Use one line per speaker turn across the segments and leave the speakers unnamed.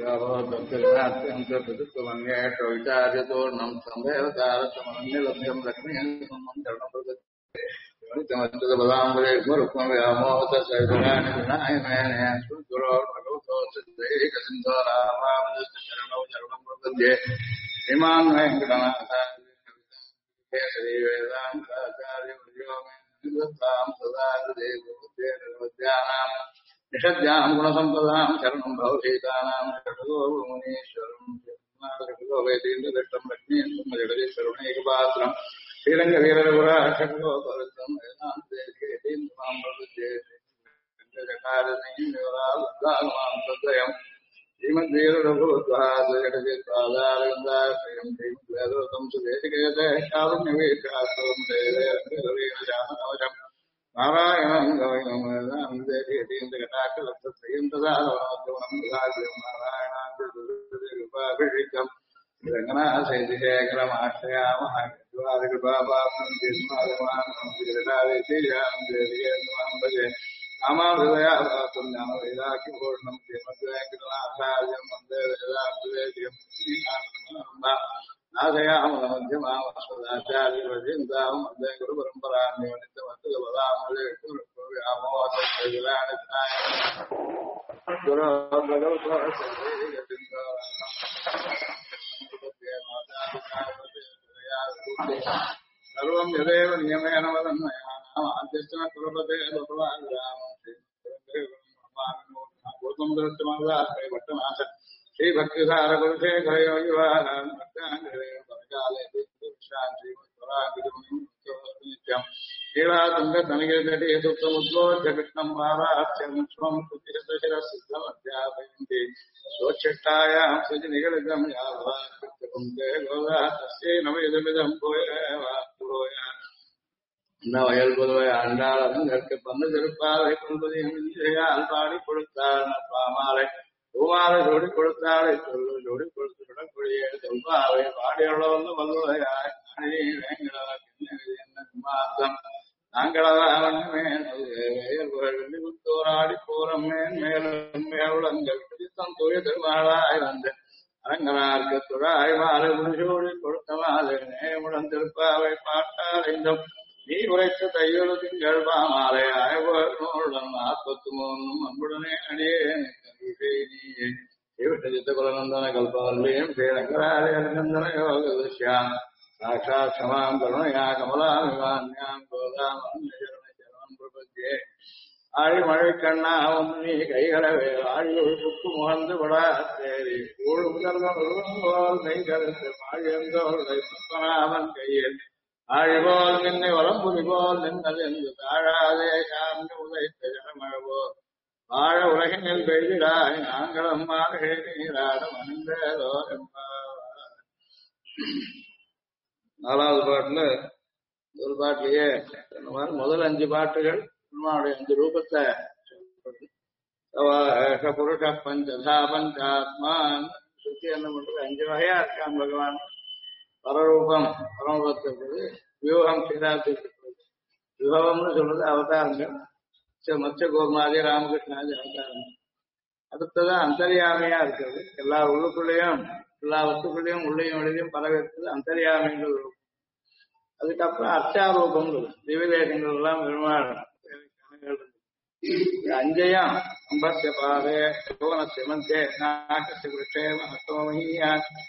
ृतमन्येषविचार्यतोर्णम् संवेवतारतमन्यलभ्यम् लक्ष्मीपदाम्बुलेग्मरुक्मव्यामोहतसैतराणि विनायनयने गुरोर्भगवतोऽसिद्धैकसिन्धो रामानुजस्य चरणम् प्रपद्ये इमान् वेङ्कटनाथार्य वेदान्ताचार्यवर्यो मे निवृत्ताम् सदा हृदे निर्वद्यानाम् निषद्याम् गुणसम्पदाम् शरणम् भवभीतानाम् षट्गोमुनीश्वरम् वेदीन्द्रदष्टम् लक्ष्मीम् जगदीश्वरुणैकपात्रम् श्रीरङ्गवीररघुराषट्गोपरतम् वेदान्तेन्द्रमाम् प्रपद्ये तद्वयम् श्रीमद्वीररघुत्वादजगदित्पादारविन्दाश्रयम् श्रीमद्वेदोतम् सुदेशिकेते कारुण्यवीक्षास्तवम् देवम् नारायणम् गौरवम् नारायणाभिषिक्तम् रङ्गनाथशेखरमाश्रयामः रामाहृदयाभातुर्ज्ञानवैराग्यभूषणम् श्रीमद्वेङ्कटनाथार्यम् वन्दे वेदान्तवेद्यम् नाथयामनमध्यमाचार्यवर्यन्ताम् वन्दे गुरुपरम्पराम् सर्वम् यदेव नियमेन वदन्मया कुलपते भट्टनाथ श्रीभक्तिसारकुलशेखरयोगिवाहान्मत्याङ्गेयं कृष्णं वाराख्यमुष्मं स्वच्छट्टायां सजनिगलितं यावते गोदा तस्यै नमयदमिदं भूया வயல் புதுவை ஆண்டாளருக்கு பந்து திருப்பாவை கொள்வதையால் பாடி கொடுத்தாள் பாமாலை பூமாலை ஜோடி கொடுத்தாளை சொல்லு ஜோடி கொடுத்து விடக்கூடிய சொல்பாவை பாடியளவு வல்லுவையாய் மாத்தம் நாங்களவண்ணமே புத்தோராடி போரம் மேலும் மேவுளங்கள் பிடித்தம் தூய திருமாளாய் வந்த அரங்கனார்க்கு துழாய் மாலை முடிசோடி கொடுத்த மாலை நேமுடன் திருப்பாவை பாட்டாரைந்தும் நீ உரைத்த தையொழு திங்கள் பாமாலை ஆய்வுடன் 43 அன்புடனே அடியே நீவிட்ட குலநந்தன கல்பவல்லியும் ஸ்ரீரங்கராஜந்தன யோக துஷ்யாம் சாட்சாத் சமாம் கருணையா கமலாமிவான்யாம் கோதாமம் பிரபத்தியே ஆழி மழை கண்ணா வந்து நீ கைகளவே ஆழியுள் புக்கு முகந்து விடா தேரி ஊழ் முதல்வன் கைகருத்து மாழியந்தோர்களை பத்மநாபன் கையில் ஆழிபோல் நின்னை வளம்புரி போல் நின்னது என்று தாழாதே சார்ந்து உதைத்த ஜனமழபோல் வாழ உலகினில் பெய்திடாய் நாங்களும் மாறுகை நீராடும் அணிந்ததோ நாலாவது பாட்டுல ஒரு பாட்டிலேயே முதல் 5 பாட்டுகள் பெருமானுடைய 5 ரூபத்தை புருஷ பஞ்சதா பஞ்சாத்மான் சுத்தி என்ன பண்றது 5 வகையா இருக்கான் பகவான் பரரூபம் பரமபத்துக்கு வியூகம் சீதாத்துக்கு விபவம்னு சொல்றது அவதாரங்கள் மத்ய கோர்மாதி ராமகிருஷ்ணாதி அவதாரங்கள் அடுத்ததான் அந்தர்யாமியா இருக்கிறது எல்லா உள்ளுக்குள்ளேயும் எல்லா வஸ்துக்குள்ளேயும் உள்ளேயும் வெளியும் பரவிருக்கிறது அந்தர்யாமின்றது ரூபம் அதுக்கப்புறம் அர்ச்சாரூபம் திவ்யதேசங்கள் எல்லாம் பெருமாள் 5ஐயும் அம்பத்திய பாதே யோகனஸ்ய மந்தே நாகஸ்ய விருஷேம ஹஸ்தமஹீயா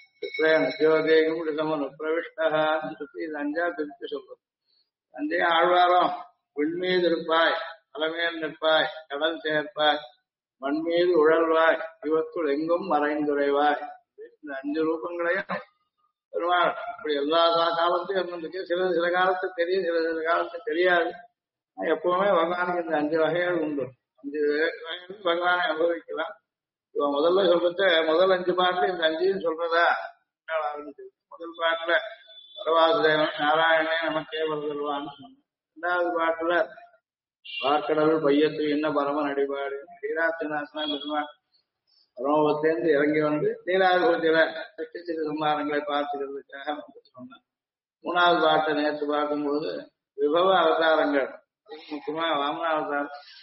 பிரவிஷ்டா சுத்தி 5ஆ பிரித்து சொல்றது 5ஐயும் ஆழ்வாரம் விண்மீது இருப்பாய் தலைமையில் நிற்பாய் கடல் சேர்ப்பாய் மண்மீது உழல்வாய் இவற்றுள் எங்கும் மறைந்துரைவாய் இந்த 5 ரூபங்களையும் பெருமாள் இப்படி எல்லா காலத்தையும் இருந்திருக்கு சில காலத்துக்கு தெரியும் சில காலத்துக்கு தெரியாது எப்பவுமே பகவானுக்கு இந்த 5 வகைகள் உண்டு 5 வகைகள் பகவானை அனுபவிக்கலாம் இவன் முதல்ல சொல்றது முதல் 5 பாட்டுல இந்த 5ஐயும் சொல்றதா ஆரம்பிச்சது முதல் பாட்டுல பரவாசுதேவன் நாராயணே நமக்கே வருவான்னு சொன்ன 2வது பாட்டுல வார்க்கடல் பையத்து என்ன பரமன் அடிபாடு ஸ்ரீராத்திரநாசனா பெருமாள் பரமபத்திலிருந்து இறங்கி வந்து நீலாதிபத்தியில சிறு சம்மாரங்களை பார்த்துக்கிறதுக்காக வந்து சொன்னான் 3வது பாட்டை நேற்று பார்க்கும்போது விபவ அவதாரங்கள் முக்கியமா வாமன அவதாரம்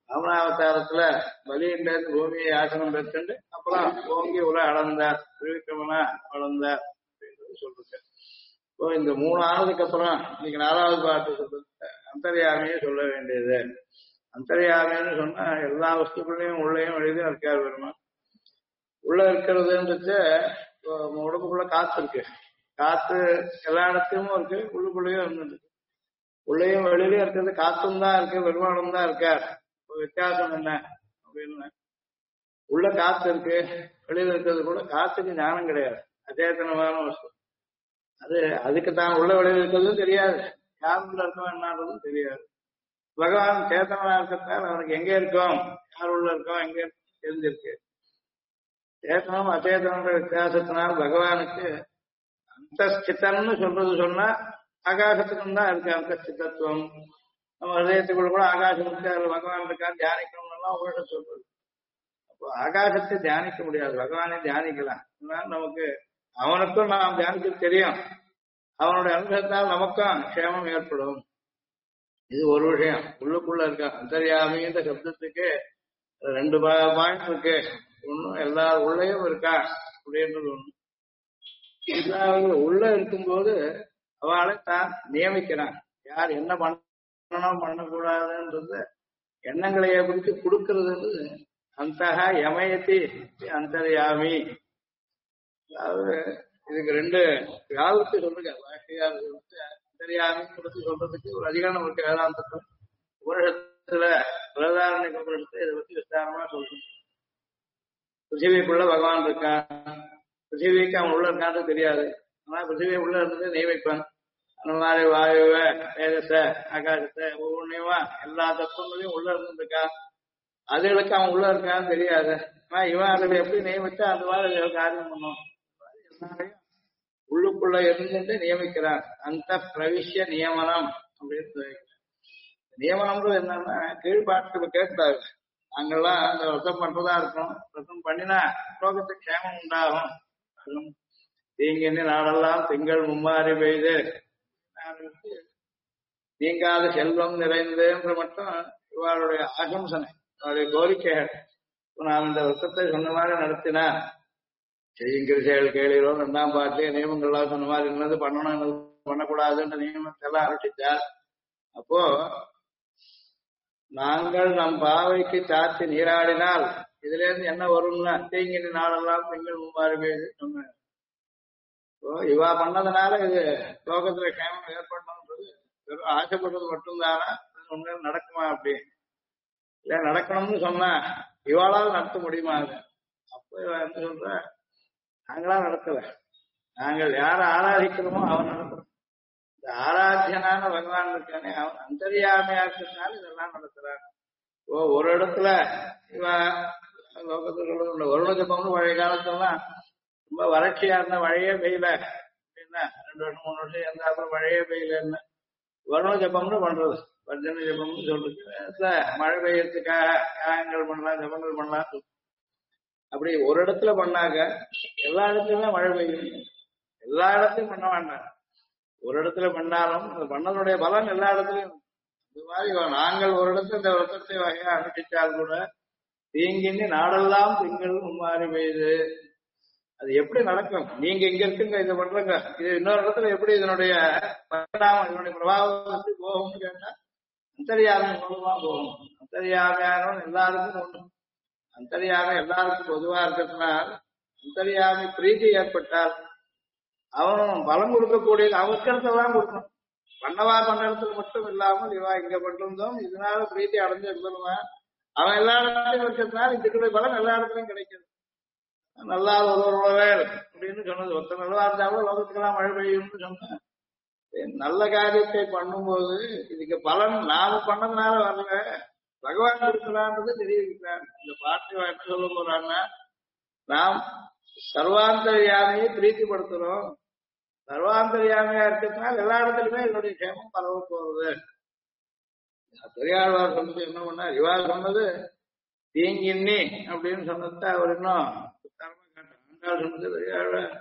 ராமநாவதாரத்துல பலியில பூமியை ஆசனம் பெற்றுண்டு அப்புறம் ஓங்கி உல அளந்தார், திருவிக்கிரமனா வளர்ந்தார் அப்படின்னு சொல்றது. இப்போ இந்த 3 ஆனதுக்கு அப்புறம் இன்னைக்கு 4வது பாட்டு சொல்றது அந்தர்யாமியே சொல்ல வேண்டியது. அந்தர்யாமின்னு சொன்னா எல்லா வஸ்துக்குள்ளேயும் உள்ளேயும் வெளியிலும் இருக்காரு பெருமாள். உள்ள இருக்கிறதுன்றது உடம்புக்குள்ள காத்து இருக்கு, காத்து எல்லா இடத்துலயும் இருக்கு, உள்ளுக்குள்ளேயும் இருந்துருக்கு. உள்ளேயும் வெளியிலயும் இருக்கிறது காத்தும் தான் இருக்கு, பெருமாளும் தான் இருக்கார். வித்தியாசம் என்ன அப்படின்னு, உள்ள காத்து இருக்கு, வெளியில இருக்கிறது கூட காத்துக்கு ஞானம் கிடையாது, அச்சேதனமான வஸ்து. அதுக்கு தான் உள்ள வெளியில இருக்கிறதும் தெரியாது, யார் உள்ள இருக்கோம் என்னன்றதும் தெரியாது. பகவான் சேத்தனா இருக்கிறதால அவனுக்கு எங்க இருக்கோம், யார் உள்ள இருக்கோம், எங்க இருக்கோம் தெரிஞ்சிருக்கு. சேத்தனம் அச்சேதன வித்தியாசத்தினால் பகவானுக்கு அந்தஸ்திதன்னு சொல்றது சொன்னா ஆகாசத்துக்கும் தான் இருக்கு அந்தஸ்திதத்துவம். நம்ம ஹதயத்துக்குள்ள கூட ஆகாசம் இருக்கு, அதுல பகவான் இருக்கா தியானிக்கணும்னா உங்கள்கிட்ட சொல்றது. அப்போ ஆகாசத்தை தியானிக்க முடியாது, பகவானை தியானிக்கலாம். அதனால நமக்கு அவனுக்கும் நாம் தியானிக்க தெரியும், அவனுடைய அனுகிரகத்தால் நமக்கும் க்ஷேமம் ஏற்படும். இது ஒரு விஷயம். உள்ளுக்குள்ள இருக்க அந்தர்யாமின்ற சப்தத்துக்கு 2 பாயிண்ட் இருக்கு. ஒன்னும் எல்லா உள்ளேயும் இருக்கா அப்படின்றது ஒண்ணு. எல்லாரும் உள்ள இருக்கும்போது அவளை தான் நியமிக்கிறான். யார் என்ன பண்ணணும் பண்ணக்கூடாதுன்றது எண்ணங்களை குறித்து கொடுக்கறதுன்றது அந்த யமயத்தி அந்தர்யாமி. அதாவது இதுக்கு 2 யாருக்கு சொல்லுங்க, அந்தர்யாமி கொடுத்து சொல்றதுக்கு ஒரு அதிகாரம் இருக்கு வேதாந்தத்துல. உபனிஷத்துல பிரதாரணிக உபனிஷத்துல இதை பத்தி விஸ்தாரமா சொல்றோம். பிருத்திவிக்குள்ள பகவான் இருக்கான், பிருத்திவிக்கு அவன் உள்ள இருக்கான்னு தெரியாது, ஆனா பிருத்திவி உள்ள இருந்தது நியமிப்பான். அந்த மாதிரி வாயுவ தேஜஸ ஆகாசத்தை ஒவ்வொன்றையுமா எல்லா தத்துவங்களையும் உள்ள இருந்துருக்கா, அதுகளுக்கு அவன் உள்ள இருக்கான்னு தெரியாது. ஆனா இவன் அதுல எப்படி நியமிச்சா அந்த மாதிரி காரியம் பண்ணும். எல்லாரையும் உள்ளுக்குள்ள இருந்துட்டு நியமிக்கிறான். அந்த பிரவிஷ்ய நியமனம் அப்படின்னு நியமனம்ன்றது என்னன்னா கீழ்பாட்டு கேட்காது. நாங்கெல்லாம் அந்த விரதம் பண்றதா இருக்கணும், விரதம் பண்ணினா லோகத்துக்கு க்ஷேமம் உண்டாகும். தீங்கின்னு நாடெல்லாம் திங்கள் மும்மாறி பெய்து நீங்காத செல்வம் நிறைந்தேன்ற மட்டும் இவருடைய ஆசம்சனை, அவருடைய கோரிக்கைகள். நான் இந்த விரதத்தை சொன்ன மாதிரி நடத்தினா செய்யுங்கிற செயல் கேளீரோ 2ஆம் பாட்டு நியமங்கள்லாம் சொன்ன மாதிரி என்னது பண்ணணும் என்னது பண்ணக்கூடாதுன்ற நியமத்தை எல்லாம் அரட்டிச்சார். அப்போ நாங்கள் நம் பாவைக்கு சாத்தி நீராடினால் இதுல இருந்து என்ன வரும்னா தீங்கின நாளெல்லாம் பெண்கள் மும்மாறு பெய்து சொன்ன. இவா பண்ணதுனால இது லோகத்துல கேமம் ஏற்படணும்ன்றது வெறும் ஆசைப்படுறது மட்டும்தானா, உண்மையில நடக்குமா? அப்படி இல்ல நடக்கணும்னு சொன்னா இவாளால் நடத்த முடியுமா? அப்போ என்ன சொல்ற, நாங்களா நடத்தல, நாங்கள் யாரை ஆராதிக்கிறோமோ அவன் நடத்துறோம். இந்த ஆராத்தியனான பகவான் இருக்கானே அவன் அந்தரியாமையா இருக்கிறதுனால இதெல்லாம் நடத்துறான். ஒரு இடத்துல இவன் லோகத்துல வருண ஜபம்னு பழைய காலத்துலாம் ரொம்ப வறட்சியா இருந்த மழையே பெய்யல அப்படின்னா 2 வருஷம் 3 வருஷம் எந்த மழையே பெய்யலன்னு வருண ஜபம்னு பண்றது, வர்ஜன ஜபம்னு சொல்றது. மழை பெய்யறதுக்காக யாகங்கள் பண்ணலாம், ஜபங்கள் பண்ணலாம். அப்படி ஒரு இடத்துல பண்ணாக்க எல்லா இடத்துலயுமே மழை பெய்யும். எல்லா இடத்துலயும் பண்ண வேண்டாம், ஒரு இடத்துல பண்ணாலும் அது பண்ணதனுடைய பலன் எல்லா இடத்துலயும். இது மாதிரி நாங்கள் ஒரு இடத்துல இந்த விரதத்தை வகையா அனுஷ்டிச்சால் கூட தீங்கின்னு நாடெல்லாம் திங்கள் மும்மாறி பெய்யுது. அது எப்படி நடக்கும்? நீங்க இங்க இருக்குங்க இதை பண்றங்க, இது இன்னொரு இடத்துல எப்படி இதனுடைய பரிணாமம் இதனுடைய பிரபாவம் எப்படி போகும்னு கேட்டா அந்தரியாமை மூலமா போகும். அந்தரியாமையானவன் எல்லாருக்கும் ஒண்ணு, அந்தரியாமை எல்லாருக்கும் பொதுவா இருக்கிறதுனால் அந்தரியாமை பிரீதி ஏற்பட்டால் அவனும் பலம் கொடுக்கக்கூடியது அவசரத்தான் கொடுக்கணும். பண்ணவா பண்ண இடத்துல மட்டும் இல்லாமல் இவா இங்க பண்ணிருந்தோம் இதனால பிரீத்தி அடைஞ்சு இருக்கணுமா, அவன் எல்லா இடத்துலயும் இருக்கிறதுனால இதுக்குடைய பலம் எல்லா இடத்துலயும் கிடைக்கிறது. நல்லா ஒருவரோட அப்படின்னு சொன்னது, ஒருத்தர் நல்லா இருந்தாலும் லோகத்துக்கெல்லாம் மழை பெய்யும்னு சொன்ன நல்ல காரியத்தை பண்ணும்போது இதுக்கு பலன் நாம பண்ணதுனால வரல, பகவான் கொடுக்கலான்றது தெரிவிக்கிறான். இந்த பாட்டு என்ன சொல்ல போறான்னா, நாம் சர்வாந்தர்யாமையை பிரீத்திப்படுத்துறோம், சர்வாந்தர்யாமையா இருக்கிறதுனால எல்லா இடத்துலயுமே என்னுடைய கேமம் பரவ போறது. பெரியாழ்வார் சொன்னது என்ன பண்ணார், இவாள் சொன்னது தீங்கின்னி அப்படின்னு சொன்னது அவர் இன்னும் சொன்னது பெரியாழ்வார்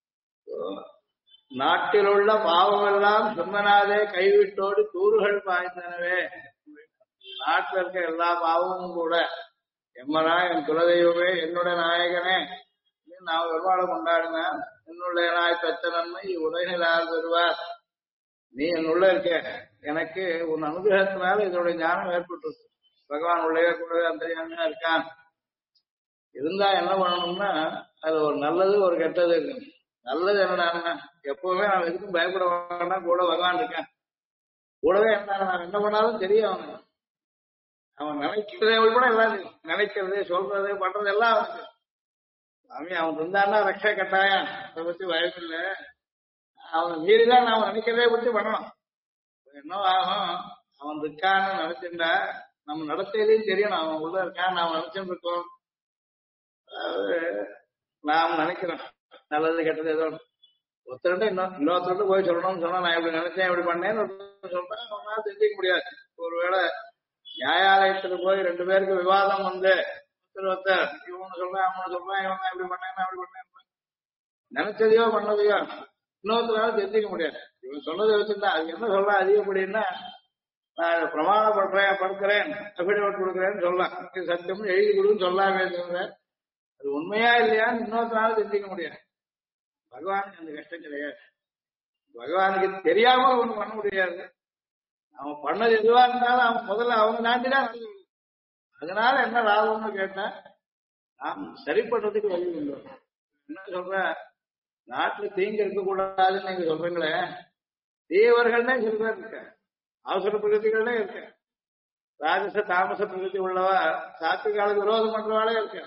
நாட்டில் உள்ள பாவம் எல்லாம் சொன்னனாலே கைவிட்டோடு தூறுகள் பாய்ந்தனவே. நாட்டுல இருக்க எல்லா பாவமும் கூட எம்மரா என் குலதெய்வமே என்னுடைய நாயகனே நான் பெருமாளை கொண்டாடினேன். என்னுடைய நாய் பெற்ற நன்மை உலகில் யார் பெறுவார்? நீ என்னுள்ள இருக்க, எனக்கு உன் அனுகிரகத்தினால இதனுடைய ஞானம் ஏற்பட்டு பகவான் உள்ளே கூடவே அந்த இருக்கான். இருந்தா என்ன பண்ணணும்னா அது ஒரு நல்லது ஒரு கெட்டது இருக்கு. நல்லது என்னடா, எப்பவுமே நான் எதுக்கும் பயப்பட வேண்டாம், கூட பகவான் இருக்கேன். கூடவே என்ன நான் என்ன பண்ணாலும் தெரியும் அவனுக்கு. அவன் நினைக்கிறதே கூட எல்லாம் நினைக்கிறது சொல்றது பண்றது எல்லாம் அவனுக்கு. சாமி அவன் இருந்தான்னா ரக்ஷா கட்டாயம், அதை பத்தி பயமில்லை. அவன் மீறிதான் நாம நினைக்கிறதே பற்றி பண்ணணும். என்ன ஆகும், அவன் இருக்கான்னு நினைச்சுட்டா நம்ம நடத்தையிலையும் தெரியணும் அவன் உள்ள இருக்கான்னு நாம நினைச்சுட்டு இருக்கோம். அதாவது நாம் நினைக்கிறோம் நல்லது கெட்டது ஏதோ ஒருத்தருட்ட இன்னொருத்தருட்ட போய் சொல்லணும்னு சொன்னா நான் இப்படி நினைச்சேன் இப்படி பண்ணேன்னு சொல்றேன். அவனால தெரிஞ்சிக்க முடியாது. ஒருவேளை நியாயாலயத்துல போய் 2 பேருக்கு விவாதம் வந்து ஒருத்தர் இவனு சொல்றேன் அவனு சொல்றேன் இவன் இப்படி பண்ணேன் அப்படி பண்ணேன் நினைச்சதையோ பண்ணதையோ இன்னொருத்தரால தெரிஞ்சிக்க முடியாது. இவன் சொன்னதை வச்சுருந்தா அது என்ன சொல்றான் அதிகப்படின்னா நான் பிரமாணப்படுறேன் படுக்கிறேன் அபிடேவிட் கொடுக்குறேன்னு சொல்லலாம். சத்தியம்னு எழுதி கொடுன்னு சொல்லாமே தவிர அது உண்மையா இல்லையான்னு இன்னொருத்தனால தெரிஞ்சிக்க முடியாது. பகவானுக்கு அந்த கஷ்டம் கிடையாது. பகவானுக்கு தெரியாம ஒண்ணு பண்ண முடியாது. அவன் பண்ணது எதுவா இருந்தாலும் அவன் முதல்ல அவங்க தாண்டிதான் நல்லது. அதனால என்ன லாபம்னு கேட்டா நாம் சரி பண்றதுக்கு வழி உண்டு. என்ன சொல்ற, நாட்டுல தீங்கு இருக்கக்கூடாதுன்னு நீங்க சொல்றீங்களே, தீவர்கள்னே சில பேர் இருக்க, அவசர பிரகதிகளே இருக்க, ராஜச தாமச பிரகதி உள்ளவா சாத்துக்காலுக்கு விரோதம் பண்றவாளே இருக்க.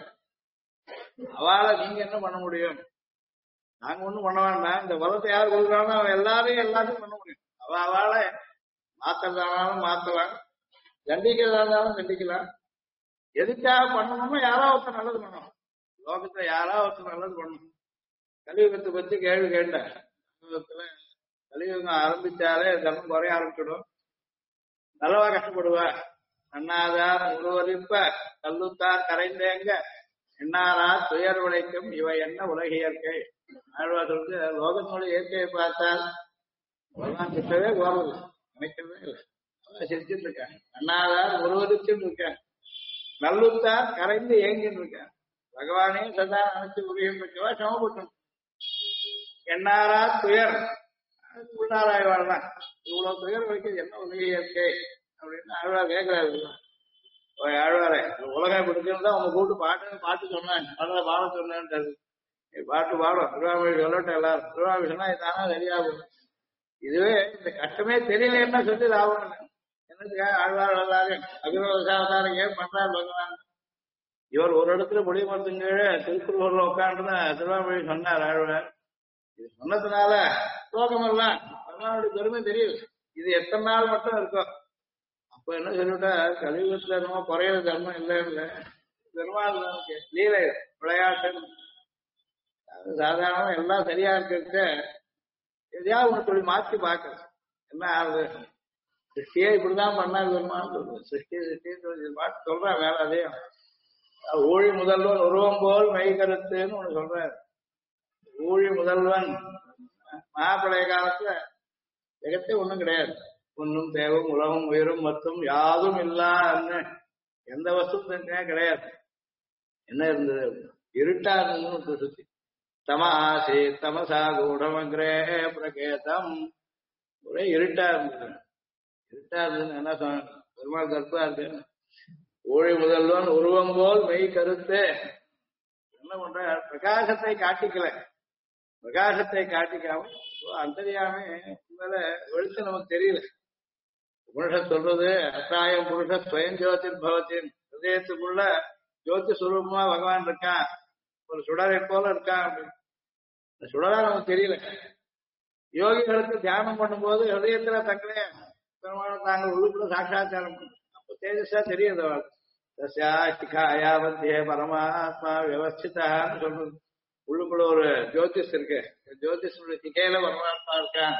அவளை நீங்க என்ன பண்ண முடியும்? நாங்க ஒண்ணும் பண்ண வேண்டாம். இந்த பலத்தை யார் கொடுக்குறானோ அவன் எல்லாரையும் எல்லாத்தையும் பண்ண முடியும். அவளை மாத்தறதானாலும் மாத்தலாம், தண்டிக்கிறதா இருந்தாலும் தண்டிக்கலாம். எதுக்காக பண்ணணுமோ யாரோ ஒருத்தர் நல்லது பண்ணணும். லோகத்துல யாரோ ஒருத்தர் நல்லது பண்ணணும். கலியுகத்தை பத்தி கேள்வி கேட்டேன். கலியுகத்துல கலியுகம் ஆரம்பிச்சாலே தர்மம் குறைய ஆரம்பிச்சிடும். நல்லவா கஷ்டப்படுவா. அண்ணாதார் உருவரிப்ப கல்லுத்தார் கரைந்தேங்க என்னாரா துயர் உழைக்கும் இவை என்ன உலக இயற்கை. ஆழ்வார்களுக்கு லோகத்தினுடைய இயற்கையை பார்த்தால் பகவான் கிட்டவே போறது நினைக்கிறதே இல்லை. சிரிச்சுட்டு இருக்கேன். அண்ணாதார் உருவரிச்சுட்டு இருக்கேன், நல்லுத்தார் கரைந்து ஏங்கின்னு இருக்கேன். பகவானையும் சதா நினைச்சு உரியம் பெற்றவா சமப்பட்டும். என்னாரா துயர் உள்ளாராய் வாழ்தான். இவ்வளவு துயர் வைக்கிறது என்ன உலக இயற்கை அப்படின்னு ஆழ்வார் கேட்கிறாரு. ஆழ்வாரே உலகம் பிடிச்சிருந்தா உங்க கூட்டு பாட்டு சொன்னேன், பாட சொன்னேன்றது. பாட்டு பாடும் திருவாமொழி சொல்லட்டும் எல்லாரும். திருவாமொழி சொன்னா இதானா சரியா போகும். இதுவே இந்த கஷ்டமே தெரியலன்னா சொல்லி லாபம் இல்லை. என்னதுக்காக ஆழ்வார் எல்லாரும் அபிரோசாவதாரம் ஏன் பண்றாரு பகவான். இவர் ஒரு இடத்துல முடிமரத்துங்க திருக்குறள்ல உட்காந்துன்னு திருவாமொழி சொன்னார் ஆழ்வார். இது சொன்னதுனால லோகமெல்லாம் பகவானுடைய பெருமை தெரியுது. இது எத்தனை நாள் மட்டும் இருக்கும். அப்ப என்ன சொல்லிவிட்டா கலியுகத்துல என்னமோ குறையிற தர்மம் இல்லை இல்லை பெருமாள் லீலை விளையாட்டு சாதாரணமா எல்லாம் சரியா இருக்கிறது. எதையாவது ஒன்று சொல்லி மாற்றி பார்க்கறது என்ன ஆகுது. சிருஷ்டியே இப்படிதான் பண்ணாரு பெருமாள் சொல்றது. சிருஷ்டி பாட்டு சொல்றேன் வேற அதையும். ஊழி முதல்வன் உருவம் போல் மெய் கருத்துன்னு ஒண்ணு சொல்றாரு. ஊழி முதல்வன் மகாபழைய காலத்துல ஜெகத்தே ஒண்ணும் கிடையாது. ஒன்னும் தேவும் உலகம் உயிரும் மொத்தம் யாதும் இல்லான்னு எந்த வஸ்துவும் கிடையாது. என்ன இருந்தது, இருட்டா இருந்ததுன்னு சுத்தி. தமாசி தமசா கூடமக்ரே பிரகேதம், ஒரே இருட்டா இருந்தது. இருட்டா இருந்ததுன்னு என்ன சொன்ன பெருமாள் கருத்தா இருக்கு. ஊழி முதல்வன் உருவம் போல் மெய் கருத்து என்ன பண்ற, பிரகாசத்தை காட்டிக்கல. பிரகாசத்தை காட்டிக்காம அந்தரியாமே மேல வெளிச்சம் நமக்கு தெரியல. உபனிஷத் சொல்றது அத்தாயம் புருஷ ஸ்வயம் ஜோதிர் பவத்தின், ஹிருதயத்துக்குள்ள ஜோதி சுரூபமா பகவான் இருக்கான், ஒரு சுடரை போல இருக்கான் அப்படின்னு. இந்த சுடரா நமக்கு தெரியல. யோகிகளுக்கு தியானம் பண்ணும்போது ஹிருதயத்துல தங்களே பெருமாள் தாங்கள் உள்ளுக்குள்ள சாட்சாத்தாரம் அப்ப தேஜஸா தெரியுது. அவள் தஸ்யா மத்தியே பரமாத்மா வியவஸ்திதான்னு சொல்றது. உள்ளுக்குள்ள ஒரு ஜோதிஷ் இருக்கு, ஜோதிஷனுடைய திகையில பரமாத்மா இருக்கான்.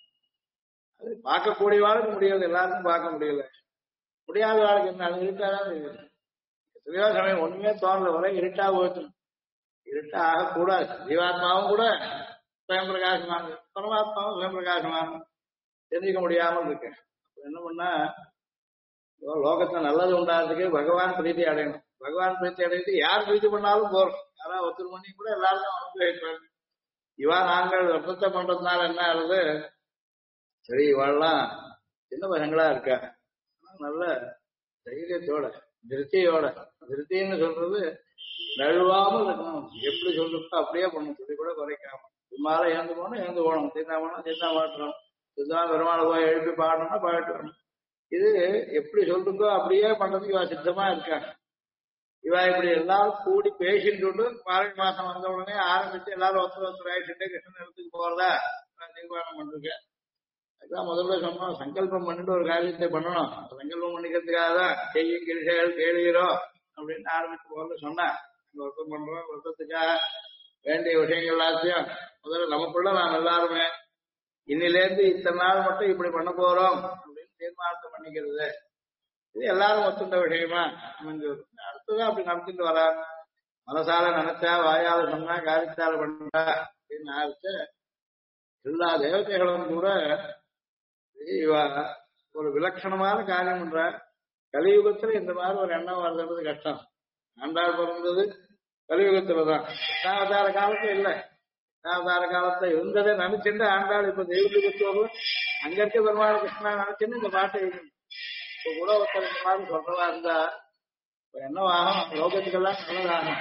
அது பார்க்கக்கூடியவாளுக்கு முடியாது, எல்லாருக்கும் பார்க்க முடியல. முடியாத வாழ்க்கை என்ன, அது இருட்டாதான் தெரியுது. எத்தனையோ சமயம் ஒண்ணுமே தோணல, வரை இருட்டா போச்சு. இருட்டா ஆகக்கூடாது. ஜீவாத்மாவும் கூட சுயம் பிரகாசமாக, பரமாத்மாவும் சுயம் பிரகாசமாக தெரிஞ்சுக்க முடியாமல் இருக்கு. என்ன பண்ணா லோகத்துல நல்லது உண்டாகிறதுக்கு பகவான் பிரீத்தி அடையணும். பகவான் பிரீத்தி அடையிறது யார் பிரீத்தி பண்ணாலும் போறோம். யாராவது ஒருத்தர் பண்ணி கூட எல்லாரும் அனுபவிப்பாங்க. இவா நாங்கள் விரதத்தை பண்றதுனால என்ன ஆகுது, சரி இவாள்லாம் சின்ன பசங்களா இருக்கா, நல்ல தைரியத்தோட திருப்தியோட, திருப்தின்னு சொல்றது நழுவாமல் இருக்கணும். எப்படி சொல்றதோ அப்படியே பண்ணணும், சொல்லி கூட குறைக்காம. சும்மால ஏந்து போகணும், ஏந்து போகணும். சின்ன போனோம், சின்ன மாட்டணும். சித்தமா பெருமாள் போய் எழுப்பி பாடணும்னா பாடிட்டு வரணும். இது எப்படி சொல்றதோ அப்படியே பண்றதுக்கு இவா சித்தமா இருக்காங்க. இவா இப்படி எல்லாரும் கூடி பேசிட்டு மார்கழி மாசம் வந்த உடனே ஆரம்பிச்சு எல்லாரும் ஒருத்தர் ஆயிட்டு கிருஷ்ணன் இடத்துக்கு போறதா தீர்மானம் பண்றேன். அதுதான் முதல்ல சொன்னோம், சங்கல்பம் பண்ணிட்டு ஒரு காரியத்தை பண்ணணும். சங்கல்பம் பண்ணிக்கிறதுக்காக தான் செய்யும் கிருஷைகள் கேளுகிறோம் அப்படின்னு ஆரம்பிச்சு போல சொன்னேன். ஒருத்தம் பண்றோம், ஒருத்தத்துக்காக வேண்டிய விஷயங்கள் எல்லாத்தையும் முதல்ல நமக்குள்ள நாம் எல்லாருமே இன்னிலேருந்து இத்தனை நாள் மட்டும் இப்படி பண்ண போறோம் அப்படின்னு தீர்மானத்தை பண்ணிக்கிறது. இது எல்லாரும் ஒத்துண்ட விஷயமா அமைஞ்சு அடுத்ததான் அப்படி நடத்திட்டு வரா. மனசால நினைச்சா, வாயால சொன்னா, காரியத்தால பண்ணா அப்படின்னு ஆரம்பிச்சு எல்லா தேவதைகளும் கூட இவ ஒரு விலட்சணமான காரியம் பண்ற. கலியுகத்துல இந்த மாதிரி ஒரு எண்ணம் வர்றது கஷ்டம். ஆண்டாள் பிறந்தது கலியுகத்துலதான், அவதார காலத்துல இல்ல. அவதார காலத்துல இருந்ததை நினைச்சுட்டு ஆண்டாள் இப்ப தெய்வத்துக்கு அங்க இருக்க பெருமாள் கிருஷ்ணா நினைச்சுன்னு இந்த பாட்டை எழுதி. இப்ப கூட ஒருத்தர் இந்த மாதிரி சொல்றதா இருந்தா என்னவாகும், லோகத்துக்கெல்லாம் நல்லதாகும்.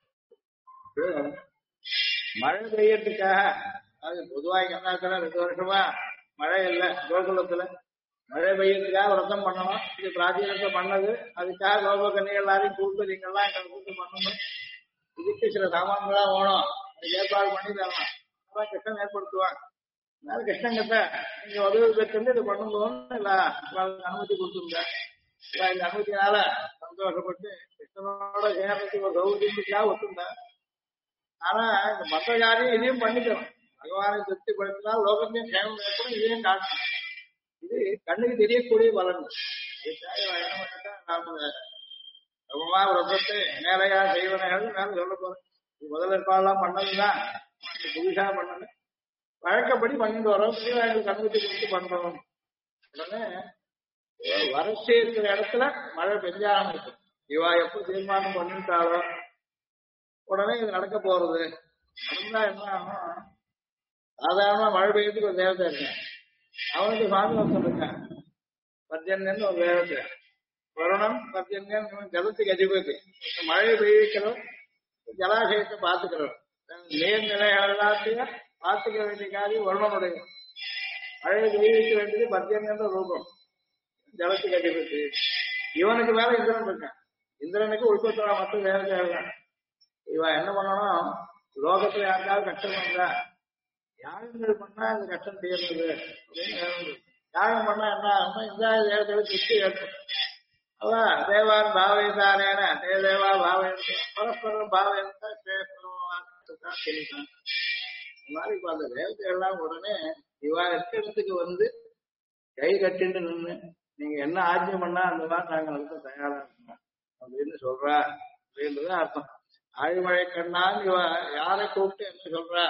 மழை பெய்யறதுக்காக, அது பொதுவாக என்ன 2 வருஷமா மழை இல்லை கோகுலத்துல, மழை பெய்யறதுக்காக விரதம் பண்ணணும். இது பிராச்சீனத்தை பண்ணது. அதுக்காக கோப கண்ணி எல்லாரையும் கூப்பிட்டு நீங்கெல்லாம் எங்களை கூப்பிட்டு பண்ணணும். இதுக்கு சில சாமான்களா வேணும், ஏற்பாடு பண்ணி தரணும். அதான் கிருஷ்ணன் ஏற்படுத்துவாங்க. அதனால கிருஷ்ணன் கிட்ட நீங்க உதவி பெற்று இது பண்ணுங்கன்னு இல்ல அனுமதி கொடுத்துருந்தேன். இந்த அனுமதினால சந்தோஷப்பட்டு கிருஷ்ணனோட சேர்றதுக்கு ஒரு சௌகரியத்துக்காக ஒத்துந்தேன். ஆனா இந்த மற்ற காரியம் இதையும் பண்ணிக்கணும். பகவானை திருப்திப்படுத்தினால் லோகத்தையும் சேமம் ஏற்படும், இதையும் காட்டணும். இது கண்ணுக்கு தெரியக்கூடிய பலன். நாம சமமா விரதத்தை மேலையா செய்வனைகள் மேல சொல்ல போறேன். முதல்ல இருப்பாலாம் பண்ணதுதான், புதுசா பண்ணது வழக்கப்படி பண்ணிட்டு வரோம். பெரியவாய்களுக்கு அனுமதி கொடுத்து பண்றோம். உடனே வறட்சி இருக்கிற இடத்துல மழை பெஞ்ச ஆரம்பிக்கும். இவா எப்ப தீர்மானம் பண்ணிட்டாலோ உடனே இது நடக்க போறது. நடந்தா என்ன ஆகும், சாதாரணமா மழை பெய்யறதுக்கு ஒரு தேவதை இருக்கேன், அவனுக்கு சுவாமி ஒருத்தன் இருக்கான், பர்ஜன்யன்னு ஒரு தேவதை. வருணம் பர்ஜன்யன் ஜலத்துக்கு அதிபதி. மழை பெய்விக்கிறோம், ஜலாசயத்தை பார்த்துக்கிறோம், நீர்நிலைகள் எல்லாத்தையும் பார்த்துக்க வேண்டிய காரியம் வருணனுடைய. மழையை பெய்விக்க வேண்டியது பர்ஜன்யன்ற ரூபம், ஜலத்துக்கு அதிபதி. இவனுக்கு மேல இந்திரன் இருக்கான். இந்திரனுக்கு உள்கொத்தோட மட்டும் தேவதை. இவன் என்ன பண்ணணும், லோகத்துல யாருக்காவது கஷ்டம் பண்றா, யாகங்கள் பண்ணா அந்த கஷ்டம் தீர்றது அப்படின்னு. யாகம் பண்ணா என்ன ஆகும்னா இந்த தேவதைகளுக்கு திருப்தி ஏற்படும். அதான் தேவான் பாவயதானேன தேவா பாவயந்த பரஸ்பரம் பாவயந்தா சேஷம் சொல்லிட்டான். இந்த மாதிரி இப்ப அந்த தேவதைகள்லாம் உடனே இவா இடத்துக்கு வந்து கை கட்டிட்டு நின்று நீங்க என்ன ஆஜ்யம் பண்ணா அந்த மாதிரி நாங்க நடத்த தயாரா இருக்கோம் அப்படின்னு சொல்றா அப்படின்றது அர்த்தம். ஆழிமழை கண்ணான் இவ யாரை கூப்பிட்டு என்ன சொல்றா,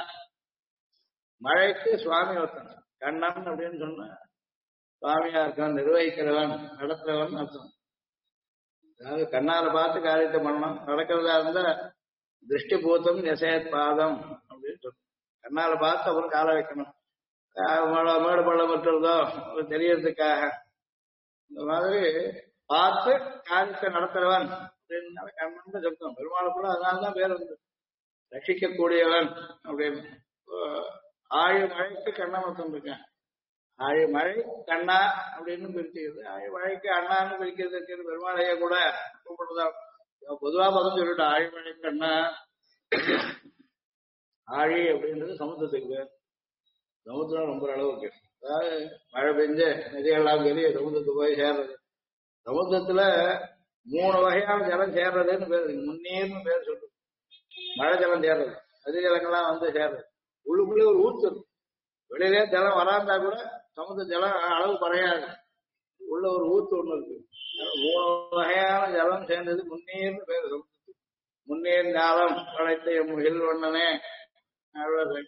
மழைக்கு சுவாமி ஒருத்தன் கண்ணன் அப்படின்னு சொன்ன சுவாமியா இருக்கான், நிர்வகிக்கிறவன், நடத்துறவன் அர்த்தம். அதாவது கண்ணால பார்த்து காரியத்தை பண்ணணும். நடக்கிறதா இருந்தா திருஷ்டி பூத்தம் எசேத் பாதம் அப்படின்னு சொல்லணும். கண்ணால பார்த்து அப்புறம் காலை வைக்கணும். மேடு பள்ளம் விட்டுறதோ தெரியறதுக்காக இந்த மாதிரி பார்த்து காரியத்தை நடத்துறவன் அப்படின்னால கண்ணன் சொல்றோம். பெருமாளை கூட அதனாலதான் பேர் வந்து ரட்சிக்கக்கூடியவன் அப்படின்னு. ஆழி மழைக்கு கண்ணன் ஒருத்தன் இருக்கேன். ஆழி மழை கண்ணா அப்படின்னு பிரிச்சுக்கிறது, ஆழி மழைக்கு அண்ணான்னு பிரிக்கிறது இருக்கிறது. பெருமாளைய கூட கூப்பிடுறதா பொதுவா பதம் சொல்லிட்டு ஆழிமழை கண்ணா. ஆழி அப்படின்றது சமுத்திரத்துக்கு. சமுத்திரம் ரொம்ப அளவுக்கு, அதாவது மழை பெஞ்சு நதியெல்லாம் பெரிய சமுத்திரத்துக்கு போய் சேர்றது. சமுத்திரத்துல 3 வகையான ஜலம் சேர்றதுன்னு பேரு, முன்னீர்னு பேர் சொல்றது. மழை ஜலம் சேர்றது, நதி ஜலங்கள்லாம் வந்து சேர்றது. உள்ளுக்குள்ளே ஒரு ஊத்து இருக்கும். வெளியிலே ஜலம் வராந்தா கூட சமுத்திர ஜலம் அளவு குறையாது. உள்ள ஒரு ஊத்து ஒண்ணு இருக்கு. 3 வகையான ஜலம் சேர்ந்தது முன்னீர்னு பேரு சமுத்திரத்துக்கு. முன்னீர் ஞாலம் படைத்த முகில் வண்ணனே.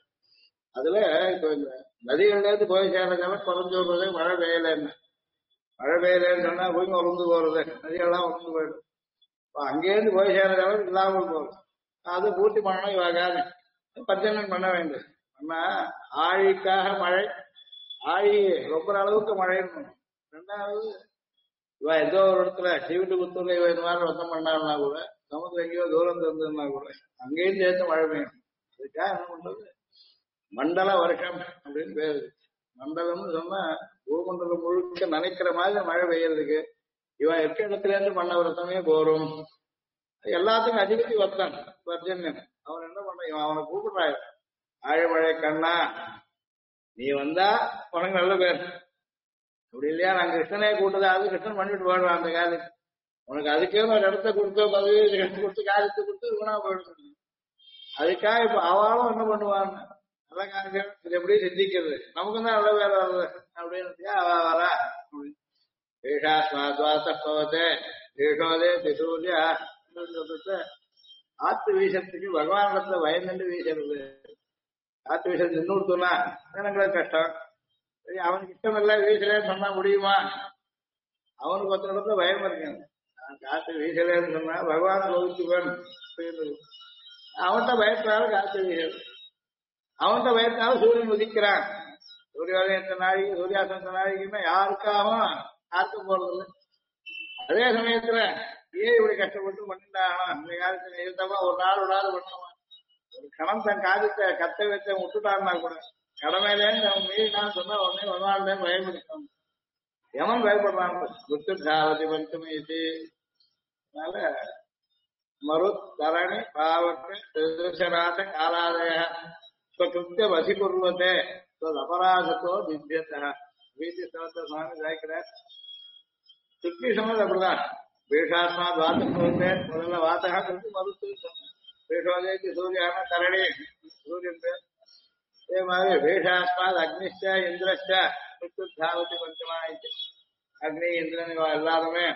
அதுல இப்ப இந்த நதிகள்ல இருந்து போய் சேர்ற ஜலம் குறைஞ்சு விடுறது மழை பெய்யலன்னு. மழை பெய்யலன்னு சொன்னா பூமி உறந்து போறது, நதியெல்லாம் உறந்து போயிடும். அங்கேருந்து போய் சேர்ற அளவுக்கு இல்லாமல் போகும். அது பூர்த்தி பண்ணணும். இவாகாது பர்ஜன்யம் பண்ண வேண்டும். ஆனா ஆழிக்காக மழை, ஆழி ரொம்ப அளவுக்கு மழை இருக்கணும். ரெண்டாவது இவ ஏதோ ஒரு இடத்துல சீவிட்டு புத்தூர்ல இவ இந்த மாதிரி வந்தம் பண்ணாருன்னா கூட, சமுத்திரம் எங்கேயோ தூரம் இருந்ததுன்னா கூட அங்கேயும் சேர்த்து மழை பெய்யும். அதுக்காக என்ன பண்றது, மண்டல வருஷம் அப்படின்னு பேரு. மண்டலம்னு சொன்னா பூமண்டலம் முழுக்க நினைக்கிற மாதிரி மழை பெய்யறதுக்கு இவன் இருக்க இடத்துல இருந்து பண்ண விரதமே போரும். எல்லாத்துக்கும் அதிபதி வத்தான் பர்ஜன்யன். அவன் என்ன பண்ண, இவன் அவனை கூப்பிடுறாரு, ஆழமழை கண்ணா நீ வந்தா உனக்கு நல்ல பேர். அப்படி இல்லையா, நான் கிருஷ்ணனே கூட்டதா, அது கிருஷ்ணன் பண்ணிட்டு போயிடுவான் அந்த காலத்துக்கு. உனக்கு அதுக்கே ஒரு இடத்த கொடுத்த பதவி கொடுத்து காலத்தை கொடுத்து குணா போயிடுச்சு. அதுக்காக இப்ப அவளும் என்ன பண்ணுவான்னு நல்ல காரியம் இது எப்படி சிந்திக்கிறது, நமக்கும் தான் நல்ல வேலை வருது அப்படின்னு அவ வரா. ஆத்து வீசத்துக்கு பகவானிடத்துல பயந்துட்டு வீசறது. ஆத்து வீசத்து இன்னொரு சொன்னா எனக்கு கஷ்டம். சரி, அவனுக்கு இஷ்டம் இல்லை வீசலேன்னு சொன்னா முடியுமா? அவனுக்கு ஒருத்தர் இடத்துல பயம் இருக்கு. காத்து வீசலேன்னு சொன்னா பகவான் கோவிச்சுவன். அவன்கிட்ட பயத்தினால காத்து வீசல், அவன்கிட்ட பயத்தினால சூரியன் உதிக்கிறான். சூரியோதயம் எத்தனை நாளைக்கு, சூரியாசம் எத்தனை நாளைக்குன்னா யாருக்காகவும் காத்து போறதில்லை. அதே சமயத்துல ஏன் இப்படி கஷ்டப்பட்டு பண்ணிட்டானா இந்த காலத்துல இருந்தவா ஒரு நாள் பண்ணுவான். ஒரு கணம் தன் காலத்தை கத்த வச்ச விட்டுட்டான்னா கூட கடமையிலேன்னு அவன் மீறினான்னு சொன்னா உடனே ஒரு பயப்படுத்தான். எவன் பயப்படுறான்? புத்தாவதி பஞ்சமி. அதனால மருத் தரணி பாவக்க திருஷராத காலாதய ஸ்வகிருத்திய வசிகுர்வதே அபராதத்தோ திவ்யத்தா. வீட்டு சமத்த சுவாமி சாய்க்கிறார். சுத்தி சமது அப்படிதான். பீஷாத்மா வாத்தே முதல்ல வாத்தகா கொடுத்து மருத்து பீஷோதேக்கு சூரியான தரணி சூரியன் பேர். அதே மாதிரி பீஷாத்மா அக்னிஷ்ட இந்திரஷ்ட தாவதி பஞ்சமாயிட்டு. அக்னி இந்திரன் எல்லாருமே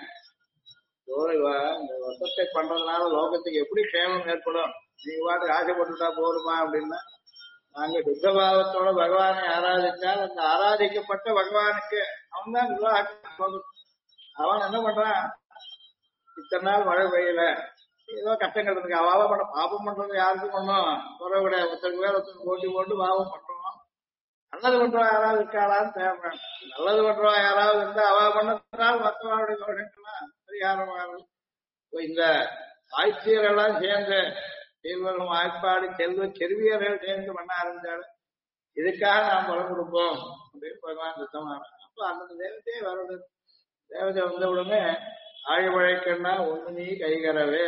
இந்த வசத்தை பண்றதுனால லோகத்துக்கு எப்படி க்ஷேமம் ஏற்படும், நீங்க பாட்டுக்கு ஆசைப்பட்டுட்டா போருமா அப்படின்னா, நாங்க சுத்தபாவத்தோட பகவானை ஆராதிச்சால் அந்த ஆராதிக்கப்பட்ட பகவானுக்கு அவன் தான் நிர்வாகம். அவன் என்ன பண்றான், இத்தனை நாள் மழை பெய்யல, ஏதோ கஷ்டங்கள் இருக்கு, அவாவ பண்ண பாபம் பண்றது யாருக்கும் ஒன்றும் குறை விட, ஒருத்தருக்கு வேற ஒருத்தருக்கு போட்டி போட்டு பாவம் பண்றோம். நல்லது பண்றவா யாராவது இருக்காளான்னு தேவைப்படுறாங்க. நல்லது பண்றவா யாராவது இருந்தா அவ பண்ணதுனால மற்றவனுடைய தோஷங்கள்லாம் பரிகாரமாகும். இந்த ஆட்சியரெல்லாம் சேர்ந்து செல்வரும் ஆய்ப்பாடு செல்வ செல்வியர்கள் சேர்ந்து பண்ண ஆரம்பிச்சாலும் இதுக்காக நாம் பலம் கொடுப்போம் அப்படின்னு பகவான் சுத்தமான. அப்போ அந்த தேவத்தையே வருது. தேவதை வந்த உடனே ஆழிமழைக்கன்னா ஒண்ணு நீ கைகரவே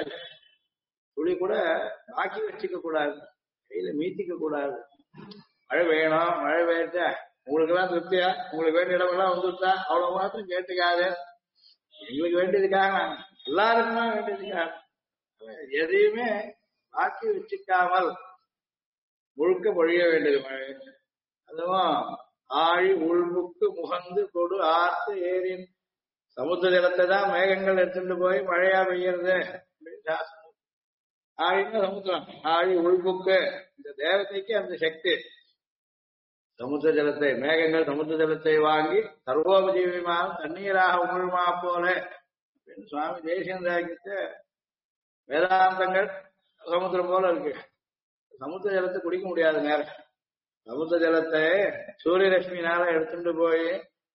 துளி கூட பாக்கி வச்சுக்க கூடாது, கையில மீட்டிக்க கூடாது. மழை பெய்யணும், மழை பெய்ய உங்களுக்கு எல்லாம் திருப்தியா, உங்களுக்கு வேண்டிய இடமெல்லாம் வந்துட்டா அவ்வளவு மாத்திரம் கேட்டுக்காது. எங்களுக்கு வேண்டியதுக்காக, எல்லாருக்குமே வேண்டியதுக்காக எதையுமே பாக்கி வச்சுக்காமல் முழுக்க பொழிய வேண்டியது மழை. அதுவும் ஆழி உள்முக்கு முகந்து கொடு ஆத்து ஏரின் சமுத்திர ஜலத்தை தான் மேகங்கள் எடுத்துட்டு போய் மழையா பெய்யறது அப்படின்னு சாஸ்திரம். ஆழின்னா சமுத்திரம், ஆழி உள்முக்கு இந்த தேவதைக்கு அந்த சக்தி. சமுத்திர ஜலத்தை மேகங்கள் சமுத்திர ஜலத்தை வாங்கி சர்வோபஜீவியமாக தண்ணீராக உமிழ்மா போல அப்படின்னு சுவாமி தேசியந்தாக்கிட்டு வேதாந்தங்கள் சமுத்திரம் போல இருக்கு. சமுத்திர ஜலத்தை குடிக்க முடியாது நேரம். சமுத்திர ஜலத்தை சூரிய ரஷ்மினால எடுத்துட்டு போய்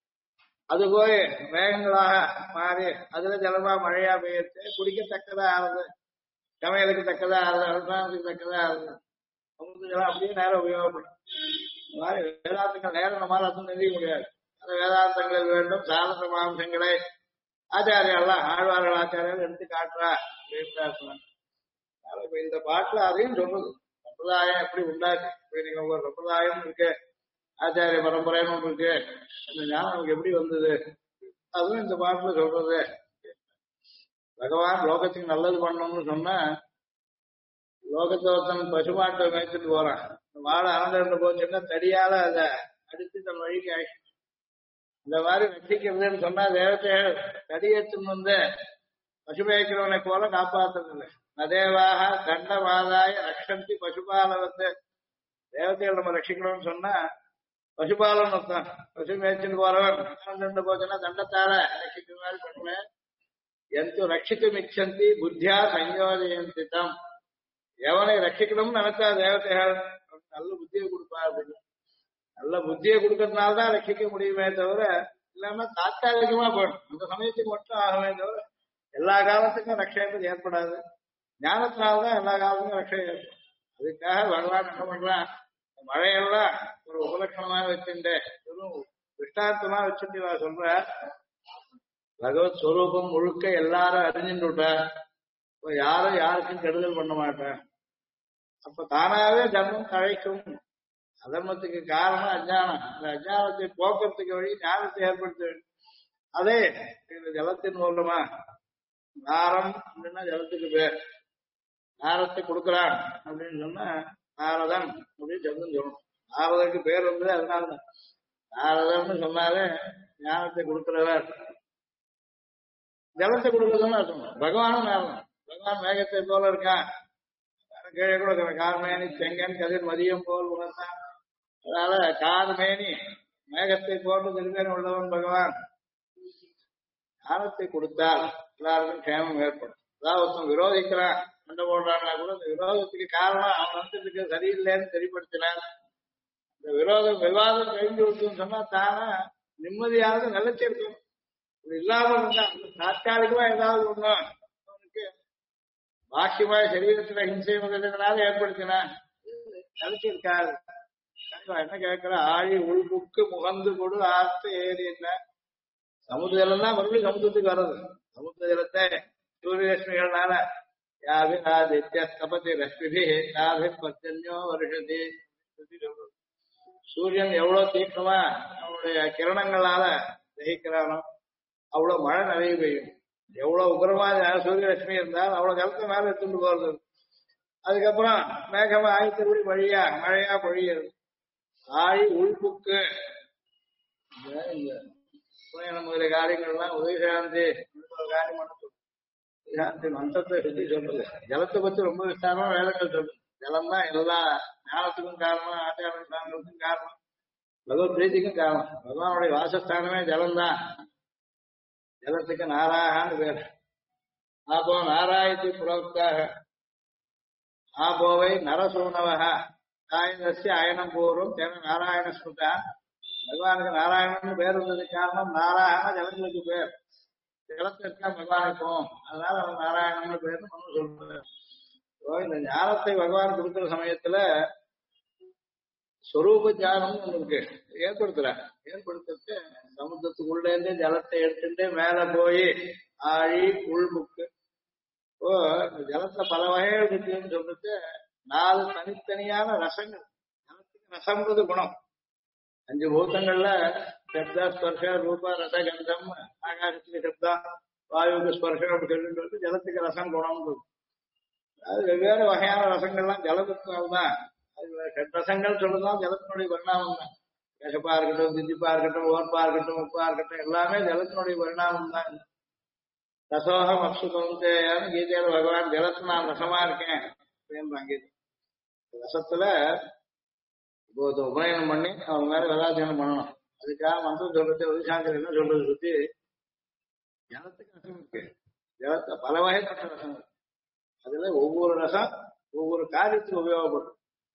அது போய் மேகங்களாக மாறி அதுல ஜலமா மழையா பெய்யறது குடிக்கத்தக்கதா ஆகுது, சமையலுக்கு தக்கதா ஆகுது, அனுஷ்டானத்துக்கு தக்கதா ஆகுது. சமுத்திர ஜலம் அப்படியே நேரம் உபயோகப்படும். இந்த மாதிரி வேதாந்தங்கள் நேரம் நம்மளால அதுவும் நிறுத்த முடியாது. அந்த வேதாந்தங்கள் வேண்டும், சாரண மாம்சங்களை ஆச்சாரியெல்லாம் ஆழ்வார்கள் ஆச்சாரியர்கள் எடுத்து காட்டுறா அப்படின்னு. இப்ப இந்த பாட்டுல அதையும் சொல்றது, சம்பிரதாயம் எப்படி உண்டாச்சு, நீங்க ஒரு சம்பிரதாயம் இருக்கு, ஆச்சாரிய பரம்பரைன்னு ஒன்று இருக்கு, அந்த ஞானம் நமக்கு எப்படி வந்தது, அதுவும் இந்த பாட்டுல சொல்றது. பகவான் லோகத்துக்கு நல்லது பண்ணணும்னு சொன்னா, லோகத்தை ஒருத்தன் பசுமாட்டை மேய்ச்சிட்டு போறான், மாடு அறந்து போச்சுன்னா தடியால அதை அடித்து தன் வழிக்கு ஆயிடுச்சு. இந்த மாதிரி ரட்சிக்கிறதுன்னு சொன்னா தேவத்தை தடியேற்றும் வந்து பசுமேய்க்கிறவனை போல காப்பாற்றுறதில்லை. நதேவாக தண்டமாதாய ரக்ஷந்தி பசுபால வந்து தேவதைகள் நம்ம ரட்சிக்கணும்னு சொன்னா பசுபாலன் அர்த்தம். பசு மேய்ச்சிட்டு போறவன் தண்டு போச்சுன்னா தண்டத்தால ரட்சிக்கிற மாதிரி பண்ணுவேன். எந்த ரட்சிக்கும் இச்சந்தி புத்தியா சஞ்சோஜயந்தி தம். எவனை ரட்சிக்கணும்னு நினைச்சா தேவதைகள் நல்ல புத்தியை கொடுப்பா அப்படின்னு. நல்ல புத்தியை கொடுக்கறதுனால்தான் ரட்சிக்க முடியுமே தவிர இல்லாம தாத்காலிகமா போயிடும். அந்த சமயத்துக்கு மட்டும் ஆகவே தவிர எல்லா காலத்துக்கும் ரட்சை ஏற்படாது. ஞானத்தினால்தான் எல்லா காலத்துக்கும் ரட்சை ஏற்படும். அதுக்காக பகவான் என்ன பண்றான், மழையெல்லாம் ஒரு உபலட்சணமா வச்சுட்டு வெறும் விஷ்டார்த்தமா வச்சுட்டு நான் சொல்றேன். பகவத் ஸ்வரூபம் முழுக்க எல்லாரும் அறிஞ்சுட்டு விட்டா இப்ப யாரும் யாருக்கும் கெடுதல் பண்ண மாட்டேன். அப்ப தானாவே தர்மம் தழைக்கும். அதர்மத்துக்கு காரணம் அஜானம். அந்த அஜானத்தை போக்குறதுக்கு வழி ஞானத்தை ஏற்படுத்த. அதே இந்த ஜலத்தின் மூலமா நாரம் அப்படின்னா ஜலத்துக்கு பேர். நாரத்தை கொடுக்குறான் அப்படின்னு சொன்னா நாரதன் அப்படின்னு சொல்லணும். நாரதனுக்கு பேர் வந்து அதனாலதான் நாரதன் சொன்னாலே ஞானத்தை கொடுக்கிறவர். ஜலத்தை கொடுக்கறதுன்னு அர்த்தம். பகவானும் நாரதன். பகவான் மேகத்தை போல இருக்கான். கீழே கூட கார்மேனி செங்கன் கதிர் மதியம் போல் உணர்ந்தான். அதனால கார்மேனி மேகத்தை போன்று திருமேனி உள்ளவன் பகவான். ஞானத்தை கொடுத்தால் எல்லாருக்கும் கேமம் ஏற்படும். அதாவது ஒருத்தன் விரோதிக்கிறான், சண்டை போடுறான்னா கூட இந்த விரோதத்துக்கு காரணம் அவன் வந்துட்டு சரியில்லைன்னு தெரியப்படுத்தினான். இந்த விரோதம் விவாதம் கழிஞ்சு விட்டுன்னு சொன்னா தானே நிம்மதியானது நிலைச்சி இருக்கும். இது இல்லாம இருந்தா தாற்காலிகமா ஏதாவது ஒண்ணும் அவனுக்கு பாக்கியமா சரீரத்துல ஹிம்சை முதலினால ஏற்படுத்தினான் நிலைச்சி இருக்காது. என்ன கேட்கிற ஆழி உள்புக்கு முகந்து கொடு ஆர்த்து ஏறி என்ன சமுத்திர ஜலம் தான் மறுபடியும் சமுத்திரத்துக்கு வர்றது. சமுத்திர ஜலத்தை சூரிய ரஷ்மிகள்னால யாவிராதித்ய தபதி ரஷ்மிபி யாபி பத்தன்யோ வருஷதி. சூரியன் எவ்வளவு தீர்க்கமா அவனுடைய கிரணங்களால தகிக்கிறானோ அவ்வளவு மழை நிறைய பெய்யும். எவ்வளவு உபரமா சூரிய லட்சுமி இருந்தால் அவ்வளவு ஜலத்தை மேல எடுத்துட்டு போறது. அதுக்கப்புறம் மேகமா ஆயத்தபடி வழியா மழையா பொழியுது. ஆழி உள்புக்கு முதலிய காரியங்கள்லாம் உதயசாந்தி காரியம் சாந்தி மந்திரத்தை சுத்தி சொல்றது. ஜலத்தை பத்தி ரொம்ப விசாரமா வேலைகள் சொல்றது. ஜலம் தான் எல்லா ஞானத்துக்கும் காரணம், ஆச்சாரங்களுக்கும் காரணம், பகவத் பிரீதிக்கும் காரணம். பகவானுடைய வாசஸ்தானமே ஜலம்தான். ஜலத்துக்கு நாராயணான்னு பேர். ஆபோ நாராயணி புரோக்தாக ஆபோவை நரசூனவக ஆயனஸ்ய அயனம் பூர்வம் தேன நாராயண ஸ்மிருதா. பகவானுக்கு நாராயணன் பேர் வந்ததுக்கு காரணம் நாராயண ஜலங்களுக்கு பேர். ஜலத்திற்கா பகவானுக்கும் அதனால அவன் நாராயணன் பேர்னு நம்ம சொல்றாரு. இந்த ஞானத்தை பகவான் கொடுக்கிற சமயத்துல ஸ்வரூப ஞானம் உங்களுக்கு ஏற்படுத்துறாங்க. ஏற்படுத்திட்டு சமுத்திரத்துக்குள்ளே இருந்து ஜலத்தை எடுத்துட்டு மேல போய் ஆழி உள்புக்கு. இப்போ இந்த ஜலத்துல பல வகைகள் இருக்குன்னு சொல்லிட்டு 4 தனித்தனியான ரசங்கள். ஜலத்துக்கு ரசம்ன்றது குணம். 5 பூத்தங்கள்ல சப்த ஸ்பர்ஷ ரூப ரச கந்தம், ஆகாசத்துக்கு சப்தம், வாயுக்கு ஸ்பர்ஷம் அப்படி சொல்லிட்டு ஜலத்துக்கு ரசம் குணம். அது வெவ்வேறு வகையான ரசங்கள்லாம் ஜலத்துக்குதான். ரசங்கள் சொல்றதுதான் ஜலத்தினுடைய பரிணாமம் தான். கசப்பா இருக்கட்டும், திதிப்பா இருக்கட்டும், ஓர்ப்பா இருக்கட்டும், உப்பா இருக்கட்டும், எல்லாமே ஜலத்தினுடைய பரிணாமம் தான். ரசோகம் அப்சுதோன்னு கீதையில பகவான் ஜலத்துல நான் ரசமா இருக்கேன் அப்படின்றாங்க. ரசத்துல உபநயனம் பண்ணி அவங்க மேல வேதாத்தியனம் பண்ணணும். அதுக்காக மந்திரம் சொல்றது உதிசாங்கர் என்ன சொல்றது சுத்தி ஜலத்துக்கு ரசம் இருக்கு. ஜலத்துல பல வகைப்பட்ட ரசம் இருக்கு. அதுல ஒவ்வொரு ரசம் ஒவ்வொரு காரியத்துக்கு உபயோகப்படும்.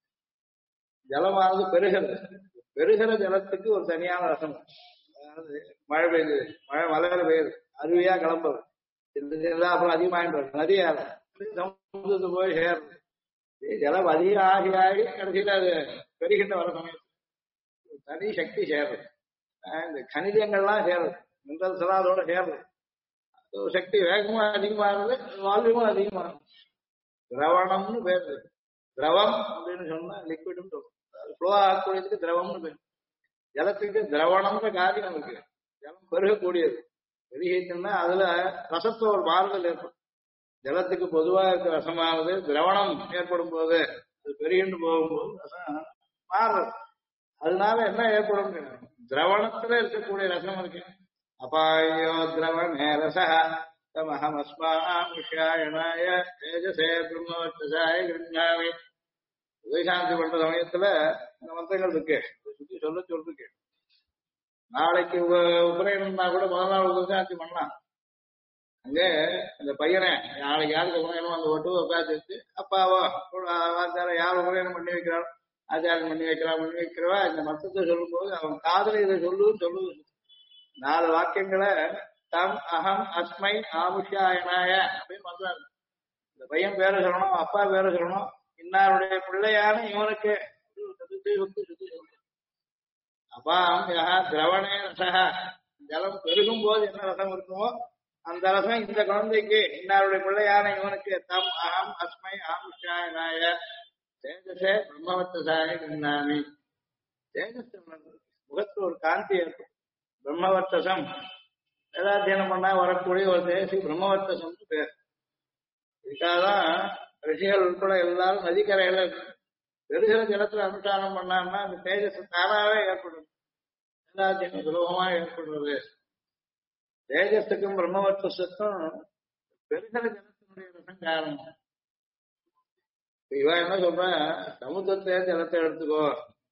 ஜலமானது பெருகிறது. பெருகிற ஜலத்துக்கு ஒரு தனியான ரசம். அதாவது மழை பெய்யுது, மலையில பெய்யுது, அருவியா கிளம்புறது, அப்புறம் அதிகமாகின்றது, நதியால சமுதிரத்துக்கு போய் சேருது. ஜலம் அதிகம் ஆகி ஆகி கடைசியில் அது பெருகின்ற வர சமயத்து தனி சக்தி சேருது. இந்த கணிதங்கள்லாம் சேருது, மினரல்ஸ் எல்லாம் அதோட சேருது. அது சக்தி வேகமா அதிகமாகுது, வால்யூமும் அதிகமாகுது. திரவணம்னு பேரு. திரவம் அப்படின்னு சொன்னா லிக்விட்னு சொல்றோம். ஃப்ளோ ஆகக்கூடியதுக்கு திரவம்னு பேர். ஜலத்துக்கு திரவணம்ன்ற காரியம் இருக்கு. ஜலம் பெருகக்கூடியது. பெருகிச்சுன்னா அதுல ரசத்துல ஒரு மாறுதல் ஏற்படும். ஜலத்துக்கு பொதுவா இருக்க ரசமானது திரவணம் ஏற்படும் போது அது பெருகின்று போகும்போது ரசம் மாறுறது. அதனால என்ன ஏற்படும், திரவணத்துல இருக்கக்கூடிய ரசம் இருக்கு. அபாயோ திரவணே ரச தமஹம் அஸ்மாஷாயனாய தேஜசே பிரம்மோச்சசாய கிருண்ணாமி. உதயசாந்தி பண்ற சமயத்துல இந்த மந்திரங்கள் இருக்கு சுத்தி சொல்றதுக்கு நாளைக்கு உபநயனம்னா கூட முதல் நாள் உபசாந்தி பண்ணலாம். அங்க இந்த பையனை நாளைக்கு யாருக்கு உபநயனமோ அந்த ஒட்டு உட்காந்து வச்சு அப்பாவோ வாத்தியாரோ யார் உபநயனம் பண்ணி வைக்கிறாரோ ஆச்சாரம் பண்ணி வைக்கிறவா இந்த மந்திரத்தை சொல்லும் போது அவன் காதல இதை சொல்லுது 4 வாக்கியங்களை தம் அகம் அஸ்மை ஆமுஷாயனாய அப்படின்னு மந்திரம். இந்த பையன் பேரை சொல்லணும், அப்பா பேரை சொல்லணும், இன்னாருடைய பிள்ளையான இவனுக்கு அப்பாம் யஹா திரவணே ரசக, ஜலம் பெருகும் போது என்ன ரசம் இருக்குமோ அந்த ரசம் இந்த குழந்தைக்கு இன்னாருடைய பிள்ளையான இவனுக்கு தம் அகம் அஸ்மை ஆமுஷாயனாய தேஜசே பிரம்மவர்த்தசாமி நின்னாமி. தேஜஸ் முகத்துல ஒரு காந்தி இருக்கும். பிரம்மவர்த்தசம் வேதாத்தியனம் பண்ணா வரக்கூடிய ஒரு தேசி பிரம்மவர்த்தசம் பேர். இதுக்காகதான் ரிஷிகள் உட்பட எல்லாரும் நதிக்கரையில பெருகிற ஜலத்துல அனுஷ்டானம் பண்ணாங்கன்னா அந்த தேஜஸ் தானாவே ஏற்படும். வேதாத்தியனம் சுலபமா ஏற்படுறது. தேஜஸுக்கும் பிரம்மவர்த்தசுக்கும் பெருகிற ஜலத்தினுடைய ரசம் காரணம். இவன் என்ன சொல்ற, சமுத்திரத்தை ஜலத்தை எடுத்துக்கோ,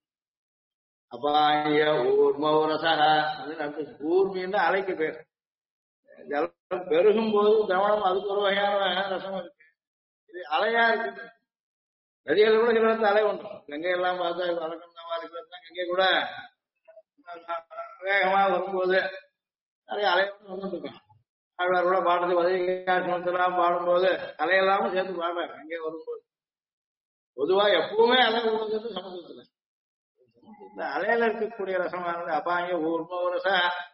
அபாய ஊர்மௌரசக அப்படின்னு ஊர்மின்னு அலைக்கு பேர். ஜலம் பெருகும் போது கவனம் அதுக்கு ஒரு வகையான ரசம் இருக்கு. இது அலையா இருக்கு. நதிகள் கூட சில இடத்துல அலை ஒன்றும் கங்கையெல்லாம் பார்த்தா வழக்கம் கங்கை கூட வேகமா வரும்போது நிறைய அலை வந்துருக்கும். ஆழ்வார் கூட பாடுறது பதவிக்காசனத்தெல்லாம் பாடும்போது அலையெல்லாமும் சேர்த்து பாடுறாங்க கங்கை வரும்போது. பொதுவா எப்பவுமே அலை விழுந்தது சமுதிரத்துல. இந்த அலையில இருக்கக்கூடிய ரசமானது அபாய ஊர்மோரச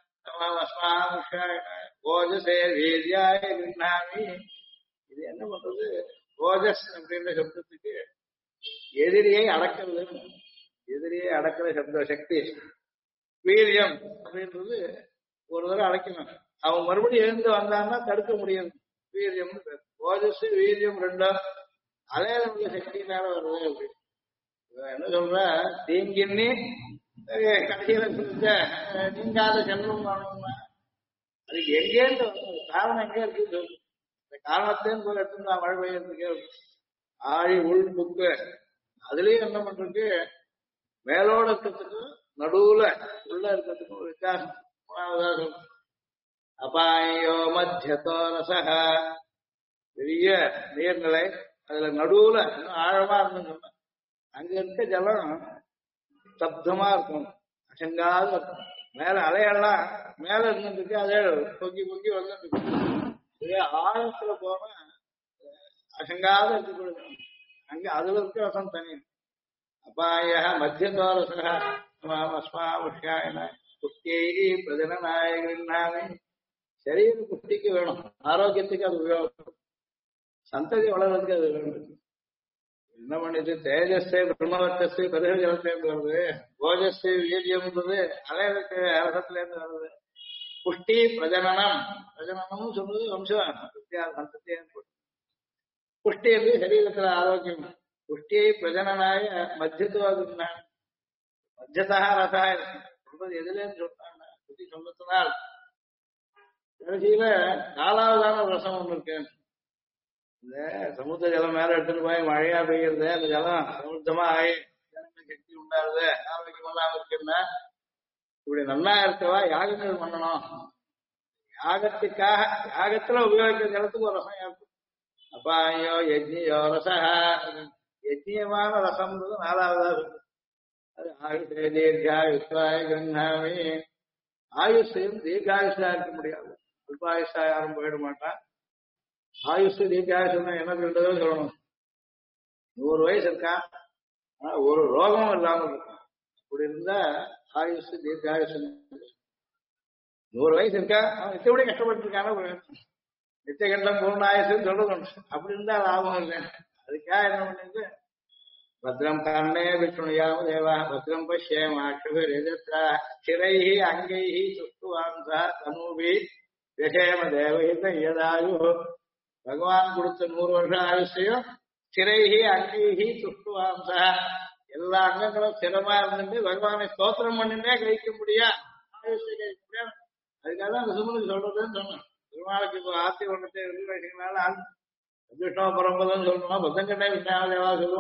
ஓஜசே வீரியாய விண்ணாமி. இது என்ன பண்றது, ஓஜஸ் அப்படின்ற சப்தத்துக்கு எதிரியை அடக்கிறது, எதிரியை அடக்கிற சப்த சக்தி. வீரியம் அப்படின்றது ஒரு தடவை அடைக்கணும், அவன் மறுபடியும் எழுந்து வந்தான்னா தடுக்க முடியாது. வீரியம் ஓஜஸ் வீரியம் ரெண்டும் அலையில உள்ள சக்தியினால வருது. அப்படி என்ன சொல்ற, தீங்கின்னி கடைசியில சொல்லிட்ட நீங்காத செல்வம் வேணும்னா அதுக்கு எங்கேருந்து காரணம் எங்கே இருக்கு, இந்த காரணத்தையும் போல எடுத்துருந்தா மழை பெய்யறதுக்கு ஆழி உள் புக்கு. அதுலயும் என்ன பண்றதுக்கு மேலோட இருக்கிறதுக்கும் நடுவுல உள்ள இருக்கிறதுக்கும் ஒரு வித்தியாசம். அபாயோ மத்தியத்தோ ரசக, பெரிய நீர்நிலை, அதுல நடுவுல இன்னும் ஆழமா இருந்துன்னு அங்க இருக்க ஜலம் சப்தமா இருக்கும், அசங்காத இருக்கும். மேல அலையெல்லாம் மேல இருந்துருக்கு, அதே பொங்கி பொங்கி வந்துருக்கு. இதே ஆழத்துல போனா அசங்காத இருக்கக்கூடாது, அங்க அதுல இருக்க ரசம் தனி. அபாய மத்தியதோரசக அஸ்மாவுஷ்யாயன புத்தியை பிரஜனநாயகனாமே. சரீர புத்திக்கு வேணும், ஆரோக்கியத்துக்கு அது உபயோகம், சந்ததி வளர்றதுக்கு அது வேணும். என்ன பண்ணிட்டு தேஜஸே பிரம்மவர்த்தஸு பெருக ஜலத்திலேருந்து வருது, ஓஜஸு வீரியம்ன்றது அலையலுக்கு அரசத்துல இருந்து வருது. புஷ்டி பிரஜனனம், பிரஜனனமும் சொல்றது வம்சம் சந்ததி ஏற்படும். புஷ்டி என்று சரீரத்துல ஆரோக்கியம். புஷ்டியை பிரஜனனாய மத்தியத்துவாதுன்னா மத்தியதா ரசாயனம் சொல்றது எதுலேன்னு சொல்றாங்க. புத்தி சொன்னதுனால் கடைசியில 4வதான ஒரு ரசம் ஒண்ணு இருக்கு. இந்த சமுத்திர ஜலம் மேல எடுத்துட்டு போய் மழையா பெய்யுறது, அந்த ஜலம் சமுத்திரமா ஆகி சக்தி உண்டாருது, ஆரோக்கியமெல்லாம் இருக்குன்னா இப்படி நல்லா இருக்கவா யாகங்கள் பண்ணணும். யாகத்துக்காக யாகத்துல உபயோகிக்கிற ஜலத்துக்கு ஒரு ரசம் ஏற்படும். அப்பாயோ யஜ்னியோ ரசக, யஜ்னியமான ரசம்ன்றது 4வதா இருக்கு. அது ஆயுஷே தீர்காயுஷ்வாய கண்ணாமி. ஆயுஷையும் தீர்காயுஷா இருக்க முடியாது, அல்பாயுஷா யாரும் போயிட மாட்டான். ஆயுஷ் தீர்காயுஷம் என்ன சொல்றதோ சொல்லணும். 100 வயசு இருக்கான், ஆனா ஒரு ரோகமும் இல்லாம இருக்கான். அப்படி இருந்தா ஆயுஷ் தீர்காயுஷம். 100 வயசு இருக்கா, அவன் நிச்சயப்படி கஷ்டப்பட்டு இருக்கான நித்திய கண்டம் பூர்ண ஆயுசுன்னு சொல்றது. அப்படி இருந்தா லாபம் இல்லை. அதுக்காக என்ன பண்ணிட்டு பத்ரம் கர்ணே விஷ்ணுயாம தேவா பத்ரம் பஷ்யேமாட்சிரா சிரைஹி அங்கைஹி சுஷ்டுவாம்சா தனூபி விஷேம தேவஹித யதாயு. பகவான் கொடுத்த 100 வருஷம் ஆயுஷையும் சிரைஹி அங்கைஹி சுஷ்டுவாம்சா, எல்லா அங்கங்களும் ஸ்திரமா இருந்துட்டு பகவானை ஸ்தோத்திரம் பண்ணிட்டே கழிக்க முடியா, ஆயுஷை கழிக்க முடியாது. அதுக்காக தான் அந்த சுமனுக்கு சொல்றதுன்னு சொன்னேன். திருமாலுக்கு இப்போ ஆத்தி ஒன்றத்தை வச்சுக்கனால விஷ்ணு பரம்பதுன்னு சொல்லணும்னா பத்தங்கட்டை விஷ்ணாவ தேவா சொல்லுவோம்.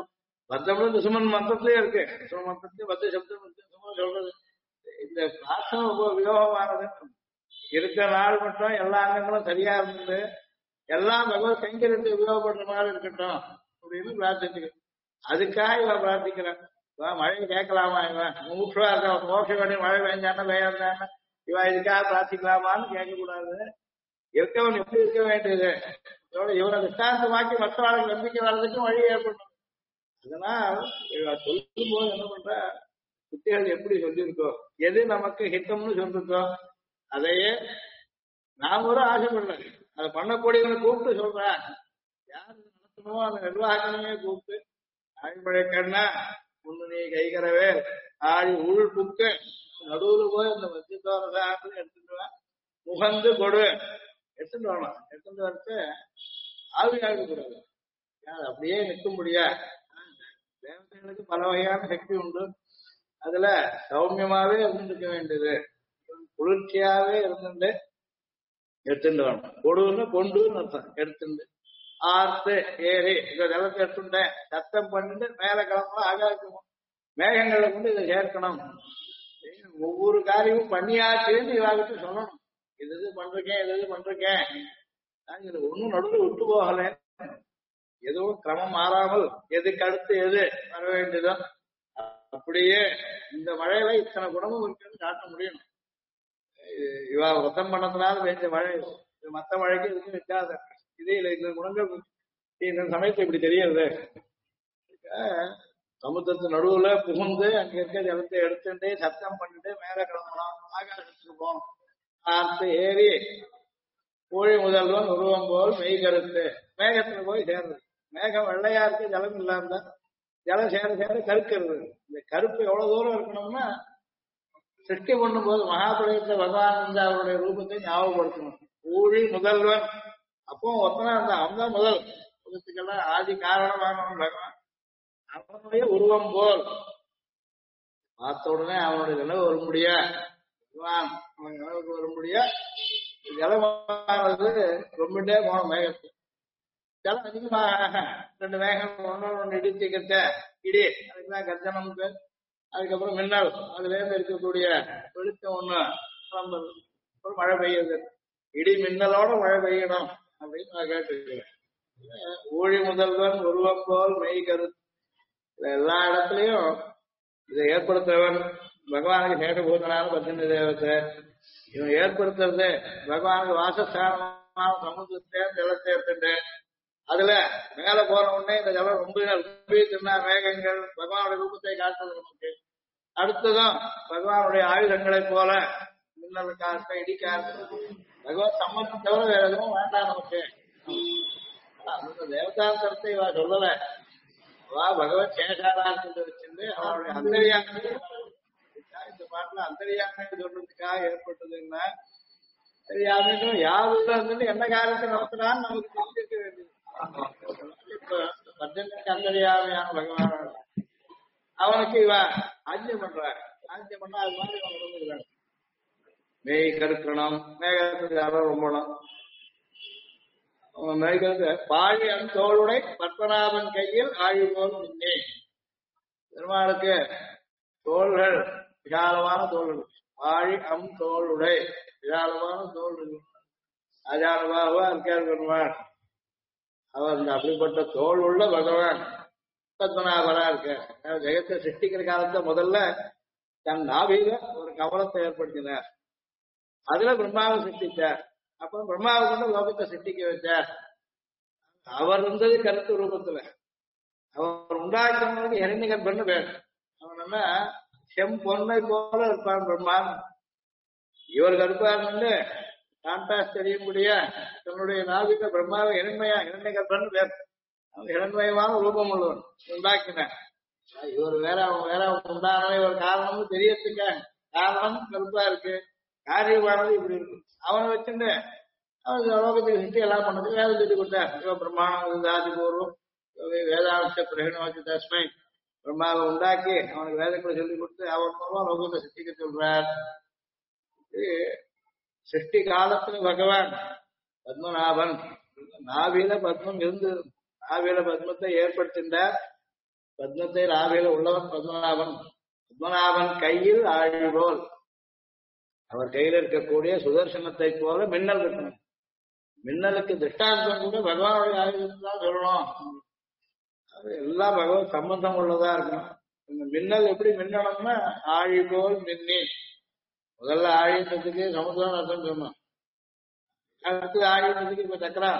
பத்தம்னு சுமன் மந்திரத்திலேயே இருக்கு. சுமன் மந்திரத்திலேயே பத்த சப்தம் சுமன் சொல்றது. இந்த பிரார்த்தனை ரொம்ப உபயோகமானது. இருக்கிற நாள் மட்டும் எல்லா அங்கங்களும் சரியா இருந்தது, எல்லாம் பகவத் கைங்கரியத்தை உபயோகப்படுற மாதிரி இருக்கட்டும் அப்படின்னு பிரார்த்திச்சுக்க. அதுக்காக இவன் பிரார்த்திக்கிறான். இவன் மழை கேட்கலாமா, இவன் மூச்சுவா இருக்க மோட்ச வேண்டிய மழை பெஞ்சான பெய்யாதான இவன் இதுக்காக பிரார்த்திக்கலாமான்னு கேட்கக்கூடாது. இருக்கவன் எப்படி இருக்க வேண்டியது, இவனை விசாரத்தமாக்கி மற்றவர்களுக்கு நம்பிக்கை வர்றதுக்கும் வழி ஏற்படும். அதனால் இவன் சொல்லும் போது என்ன பண்ற, புத்திகள் எப்படி சொல்லியிருக்கோ, எது நமக்கு ஹித்தம்னு சொல்லிருக்கோ அதையே நாம் ஒரு ஆசைப்படல, அதை பண்ணக்கூடியவனை கூப்பிட்டு சொல்றேன். யாரு நடத்தணுமோ அந்த நிர்வாகமே கூப்பிட்டு ஆழ்மழை கண்ணா முன்னு நீ கைகரவே ஆழி உள் புக்கு நடுவுல போய் அந்த வச்சித்தோர சாப்பிட்டு எடுத்துட்டு வா, முகந்து கொடு எடுத்துட்டு வரலாம். எடுத்துட்டு வரட்டு ஆவி ஆகக்கூடாது, அப்படியே நிற்க முடியா. தேவதைகளுக்கு பல வகையான சக்தி உண்டு. அதுல சௌமியமாவே இருந்துருக்க வேண்டியது, குளிர்ச்சியாவே இருந்துட்டு எடுத்துட்டு வரணும். கொடுன்னு கொண்டுன்னு அர்த்தம். எடுத்துட்டு ஆர்த்து ஏறி இந்த ஜலத்தை எடுத்துட்டேன் சத்தம் பண்ணிட்டு மேல கிளம்பலாம். ஆகாசம் மேகங்களை கொண்டு இதை சேர்க்கணும். ஒவ்வொரு காரியமும் பண்ணியாச்சுன்னு இவாகிட்ட சொல்லணும். இது பண்றேன் இது பண்றேன், இது ஒன்னும் நடுவில் விட்டு போகல. எதுவும் கிரமம் மாறாமல் எதுக்கு அடுத்து எது வர வேண்டியதோ அப்படியே இந்த மழையில இத்தனை குணமும் இருக்குன்னு காட்ட முடியும். இவா விரதம் பண்ணதுனால வேண்டிய மழை, மற்ற மழைக்கு இதுக்கு வித்தியாசம். இதே இந்த குணங்கள் இந்த சமயத்துல இப்படி தெரியுது. சமுத்திரத்து நடுவுல புகுந்து அங்க இருக்க ஜலத்தை எடுத்துட்டு சத்தம் பண்ணிட்டு மேல கிளம்பலாம். ஆகாசத்துக்கு போகணும். ஆர்த்து ஏறி கோழி முதல்வன் உருவம் போல் மெய் கருத்து மேகத்துல போய் சேர்றது. மேகம் வெள்ளையா இருக்கு, ஜலம் இல்லாம ஜலம் சேர சேர கருக்கிறது. இந்த கருப்பு எவ்வளவு தூரம் இருக்கணும்னா, சிருஷ்டி பண்ணும் போது மகாபலியத்துல பகவான் வந்து அவருடைய ரூபத்தை ஞாபகப்படுத்தணும். ஊழி முதல்வன், அப்போ ஒத்தனா இருந்தா அவன் தான் முதல் உலகத்துக்கெல்லாம் ஆதி காரணமானவன் பகவான். அவனுடைய உருவம் போல் பார்த்த உடனே அவனுடைய நினைவு வர முடியா, பகவான் அவன் நினைவுக்கு வர முடியா. ஜலமானது ரொம்பட்டே போன மேகத்து ஜலம் அதிகமாக ரெண்டு மேகம் ஒன்னு இடிச்சுக்கிட்ட இடி, அதுக்குதான் கர்ஜனம் பேர். அதுக்கப்புறம் மின்னல், அதுல இருந்து இருக்கக்கூடிய வெளிச்சம் ஒண்ணு அப்புறம் மழை பெய்யுது. இடி மின்னலோட மழை பெய்யணும் அப்படின்னு நான் கேட்டுருக்கேன். ஊழி முதல்வன் உருவம் போல் மெய் கருத்து, எல்லா இடத்துலயும் இதை ஏற்படுத்துறவன் பகவானுக்கு சேட்டபூதனான பத்தினி தேவத்தை. இவன் ஏற்படுத்துறது பகவானுக்கு வாசஸ்தானமான சமுத்திரத்தை ஜலத்தை எடுத்துட்டு அதுல மேல போற உடனே இந்த ஜலம் ரொம்ப தின்னா மேகங்கள் பகவானுடைய ரூபத்தை காட்டுறது நமக்கு. அடுத்ததும் பகவானுடைய ஆயுதங்களை போல மின்னல் காற்று இடி காற்று பகவத் சம்பந்தம் தவிர வேற எதுவும் வேண்டாம் நமக்கு. அந்த தேவதாந்தரத்தை இவா சொல்லல, அவா பகவத் சேஷாரார்த்தத்தை வச்சிருந்து அவனுடைய அந்தரியாமை இந்த பாட்டுல அந்தரியாமை சொல்றதுக்காக ஏற்பட்டதுன்னா, தெரியாமட்டும் யாருல இருந்துட்டு என்ன காரியத்தை நடத்தினான்னு நமக்கு தெரிஞ்சிருக்க வேண்டியது. இப்ப பஞ்சனுக்கு அந்தரியாமையான பகவான் அவனுக்கு இவ ஆஜ்யம் பண்றாரு. ஆஜ்யம் பண்ணா அது மாதிரி அவன் இருந்துருக்காங்க. மேய் கருக்கணும், மேகத்துக்கு யாரும் ரொம்பணும். மேய்கருக்கு பாழி தோளுடை பத்மநாபன் கையில் ஆழி போல் நின்னே. பெருமாளுக்கு தோள்கள் விசாலமான தோள்கள், பாழி தோளுடை விசாலமான தோள்கள். அஜானபாகுவா இருக்கார் பெருமாள். அவர் அந்த அப்படிப்பட்ட தோல் உள்ள பகவான் பத்மநாபரா இருக்க. ஜெகத்தை சிருஷ்டிக்கிற காலத்தை முதல்ல தன் நாபில ஒரு கவலத்தை ஏற்படுத்தினார். அதுல பிரம்மாவை சிருஷ்டிச்சார். அப்புறம் பிரம்மாவை கொண்டு லோகத்தை சிருஷ்டிக்க வச்சார். அவர் இருந்தது கருத்து ரூபத்துல. அவர் உண்டாக்குறவங்களுக்கு இரண்யகர்ப்பன்னு பேர். அவன் என்ன செம்பொன்னை போல இருப்பான் பிரம்மான். இவர் கருப்பான்னு கான்டாஸ்ட் தெரியக்கூடிய தன்னுடைய நாவிக பிரம்மாவை இரண்யகர்ப்பன்னு பேர். இரண்மயமான ரூபம் உள்ளவன் உண்டாக்கினான். இவர் வேற அவன் வேற உண்டானவே ஒரு காரணம்னு தெரியறதுக்க காரணம் கருப்பா இருக்கு, காரியமானது இப்படி இருக்கு. அவனை வச்சுட்டு அவன் லோகத்துக்கு சிட்டி எல்லாம் பண்ணது வேதம் சொல்லி கொடுத்தார். இவ பிரம்மாணம் ஆதி பூர்வம் வேதாந்த பிரகணவாசி தஸ்மை பிரம்மாவை உண்டாக்கி அவனுக்கு வேதங்களை சொல்லி கொடுத்து அவன் மூலமா லோகத்தை சிட்டிக்க சொல்றார். சிருஷ்டி காலத்துல பகவான் பத்மநாபன் நாவில பத்மம் இருந்து நாவில பத்மத்தை ஏற்படுத்தின்றார். பத்மத்தை ராவில உள்ளவன் பத்மநாபன். பத்மநாபன் கையில் ஆழிபோல், அவர் கையில் இருக்கக்கூடிய சுதர்சனத்தை போல மின்னல் இருக்கணும். மின்னலுக்கு திருஷ்டாந்தம் கூட பகவானுடைய ஆயுதம் தான் சொல்லணும். அது எல்லாம் பகவத் சம்பந்தம் உள்ளதா இருக்கணும். இந்த மின்னல் எப்படி மின்னணும்னா ஆழிபோல் மின்னி. முதல்ல ஆழின்றதுக்கு சமுத்திரம் அர்த்தம் சொன்னோம். அடுத்து ஆழின்றதுக்கு இப்ப சக்கரம்.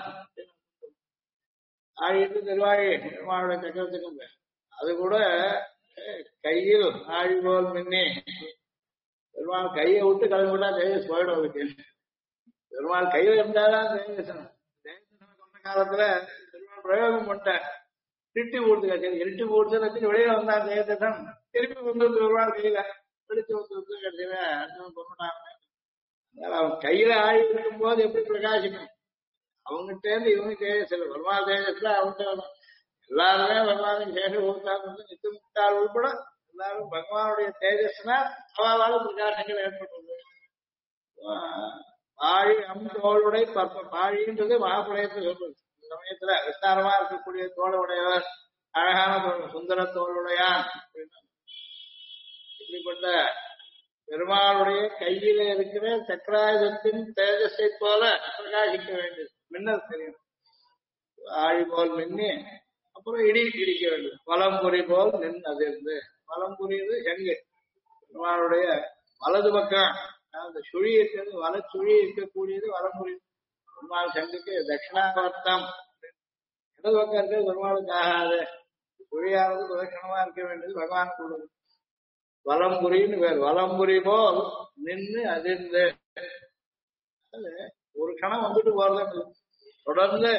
ஆழிட்டு திருவாழி பெருமாளுடைய சக்கரத்துக்கும் பேர். அது கூட கையில் ஆழிபோல் மின்னி. பெருமாள் கையை விட்டு கிளம்பிவிட்டா தேஜஸ் போயிடும். அதுக்கு பெருமாள் கையில இருந்தாதான் தேஜசனம். தேஜசனம் சொன்ன காலத்துல பெருமாள் பிரயோகம் பண்ணிட்டார். இருட்டி போடுறதுக்காக இருட்டி போடுறது வெளியில வந்தான் தேஜசம். திருப்பி கொண்டு வந்து பெருமாள் கையில பிடிச்சு வந்து கடைசியில அர்த்தம் கொண்டுட்டாங்க. அவன் கையில ஆழி இருக்கும் போது எப்படி பிரகாசிக்கும்? அவங்ககிட்ட இருந்து இவங்க தேஜஸ் பெருமாள் தேஜஸ்ல அவங்க எல்லாருமே பகவானுக்கு சேஷ ஊத்தாங்க. நித்து முக்தால் உள்பட எல்லாரும் பகவானுடைய தேஜஸ்னா அவளால பிரகாசங்கள் ஏற்பட்டது. பாழி அம்தோளுடைய பாழின்றது மகாபுரயத்தை சொல்றது. இந்த சமயத்துல விஸ்தாரமா இருக்கக்கூடிய தோளுடையவர், அழகான சுந்தர தோளுடையான். இப்படிப்பட்ட பெருமாளுடைய கையில இருக்கிற சக்கராயுதத்தின் தேஜஸை போல பிரகாசிக்க வேண்டியது. மின்னல் தெரியும். ஆழி போல் மின்னி அப்புறம் இடிக்க வேண்டும். வலம்புரி போல் நின் அதிர்ந்து. வலம்புரியுது சங்கு. பெருமாளுடைய வலது பக்கம் அந்த சுழி இருக்கிறது, வல சுழி இருக்கக்கூடியது வலம்புரி. பெருமாள் சங்குக்கு தட்சிணாவர்த்தம். இடது பக்கம் இருக்கிறது பெருமாளுக்கு ஆகாது. சுழியானது பிரதட்சணமா இருக்க வேண்டியது பகவானுக்கு உள்ளது. வலம்புரின்னு பேர். வலம்புரி போல் நின்று அதிர்ந்து. ஒரு கணம் வந்துட்டு போறது தொடர்ந்து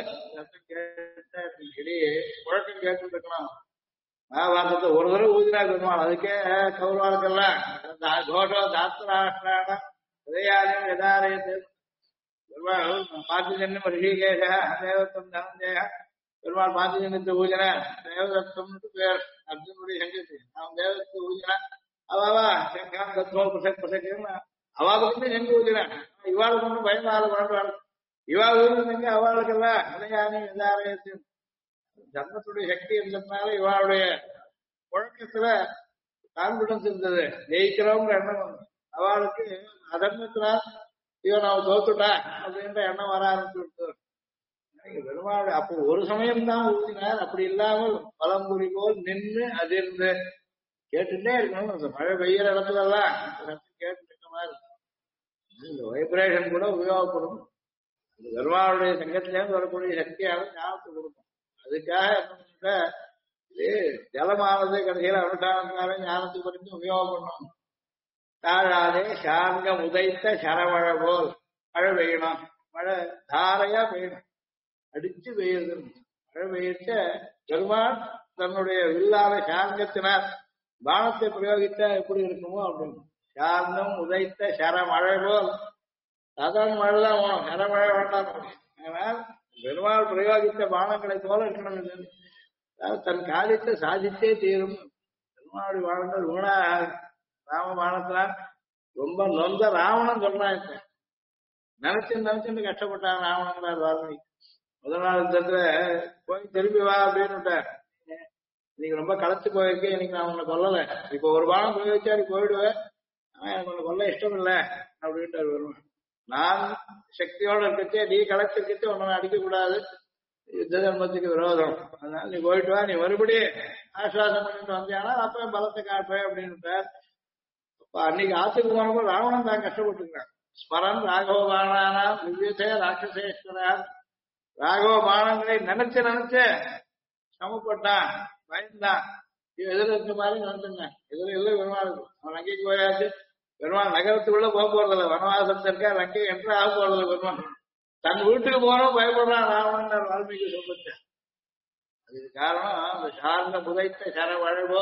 முழக்கம் கேட்டு இருக்கணும். மகாபாரதத்தை ஒரு தடவை ஊதினா பெருமாள். அதுக்கே கௌரவாளுக்கெல்லாம் கோஷோ தாத்திராஷ்டிரான உதயாலயம் யதாரயத்து பெருமாள் பாத்திஜன்யம் ரிஷிகேஷ தேவத்தம் தனஞ்சய. பெருமாள் பாத்திஜன்யத்தை ஊஜன தேவதத்தம்னு பேர். அர்ஜுனுடைய சங்கத்து அவன் தேவதத்தை ஊஜன. அவாவா சங்கான் தத்வோ பசக் பசக்குன்னு அவா பக்கத்து செஞ்சு ஊஜன. இவாளுக்கு ஒன்றும் பயமால வாழ்வாள். இவா ஊருங்க அவளுக்கெல்லாம் உதயாலயம் யதாரயத்து. தர்மத்துடைய சக்தி இருந்ததுனால இவாளுடைய புழக்கத்துல கான்பிடன்ஸ் இருந்தது. ஜெயிக்கிறவங்க எண்ணம் வந்து அவளுக்கு அதர்மத்தினால் இவன் அவன் தோத்துட்டா அப்படின்ற எண்ணம் வர ஆரம்பிச்சு. பெருமாள் அப்போ ஒரு சமயம் தான் ஊதினார். அப்படி இல்லாமல் பலம்புரி போல் நின்று அதிர்ந்து கேட்டுட்டே இருக்கணும். அந்த மழை பெய்யற இடத்துல எல்லாம் கேட்டு இருக்க மாதிரி இந்த வைப்ரேஷன் கூட உபயோகப்படும். பெருமாளுடைய சங்கத்திலேருந்து வரக்கூடிய சக்தியாக ஞாபகத்தை கொடுக்கும். அதுக்காக என்ன இது ஜலமானது கடைசியில அனுஷ்டானத்தினாலே ஞானத்துக்கு குறித்து உபயோகம் பண்ணணும். தாழாதே சார்ந்த உதைத்த சரமழை போல் மழை பெய்யணும். மழை தாரையா பெய்யணும். அடிச்சு பெய்யுது. மழை பெய்யிட்ட பெருமாள் தன்னுடைய வில்லாத சார்ந்தத்தினால் பானத்தை பிரயோகித்தா எப்படி இருக்குமோ அப்படின்னு. சார்ந்தம் உதைத்த சரமழை போல். சாதாரண மழை தான் வேணும், சரமழை வேண்டாம். ஆனால் பெருமாள் பிரயோகித்த பானங்களை போல இருக்கணும். அதாவது தன் காரியத்தை சாதித்தே தீரும். பெருமாளுடைய பானங்கள் வீணாக ராம பானத்தினால் ரொம்ப நொந்த ராவணன் சொல்றான். இப்ப நினைச்சுன்னு கஷ்டப்பட்டான் ராவணன். வால்மீகி முதல் நாள் யுத்தத்துல போய் திரும்பி வா அப்படின்னு. இன்னைக்கு ரொம்ப களைச்சு போயிருக்கேன், இன்னைக்கு நான் உன்னை கொல்லல. இப்ப ஒரு பானம் பிரயோகிச்சா நீ போயிடுவேன், ஆனா எனக்கு உன்னை கொல்ல இஷ்டம் இல்லை அப்படின்ட்டு வருவேன். நான் சக்தியோட இருக்கச்சே நீ களைச்சிருக்கச்சே உன்னை அடிக்க கூடாது, யுத்த தர்மத்துக்கு விரோதம். அதனால நீ போயிட்டு வா, நீ மறுபடியும் ஆஸ்வாசம் பண்ணிட்டு வந்தியானா அப்ப பலத்தை காட்டுவேன் அப்படின்னு. அப்ப அன்னைக்கு ஆத்துக்கு போனப்போ ராவணன் தான் கஷ்டப்பட்டுருக்கான். ஸ்மரன் ராகவ பாணானா விவிதே ராட்சசேஸ்வரா. ராகவ பானங்களை நினைச்சு சமப்பட்டான், பயந்தான். எதிர இருக்க மாதிரி நினைச்சுங்க. எதிர இல்லை பெருமாள். அவன் அங்கேக்கு போயாச்சு. பெருமாள் நகரத்துக்குள்ள போக போறதில்ல, வனவாசத்துல இருக்கா, அங்கே என்ற ஆக போறதில்ல. பெருமாள் தன் வீட்டுக்கு போனோம் பயப்படுறான் ராவணன் வால்மீகி சொல்லிச்சு. அதுக்கு காரணம் அந்த சார்ந்த புதைத்த சரவழவோ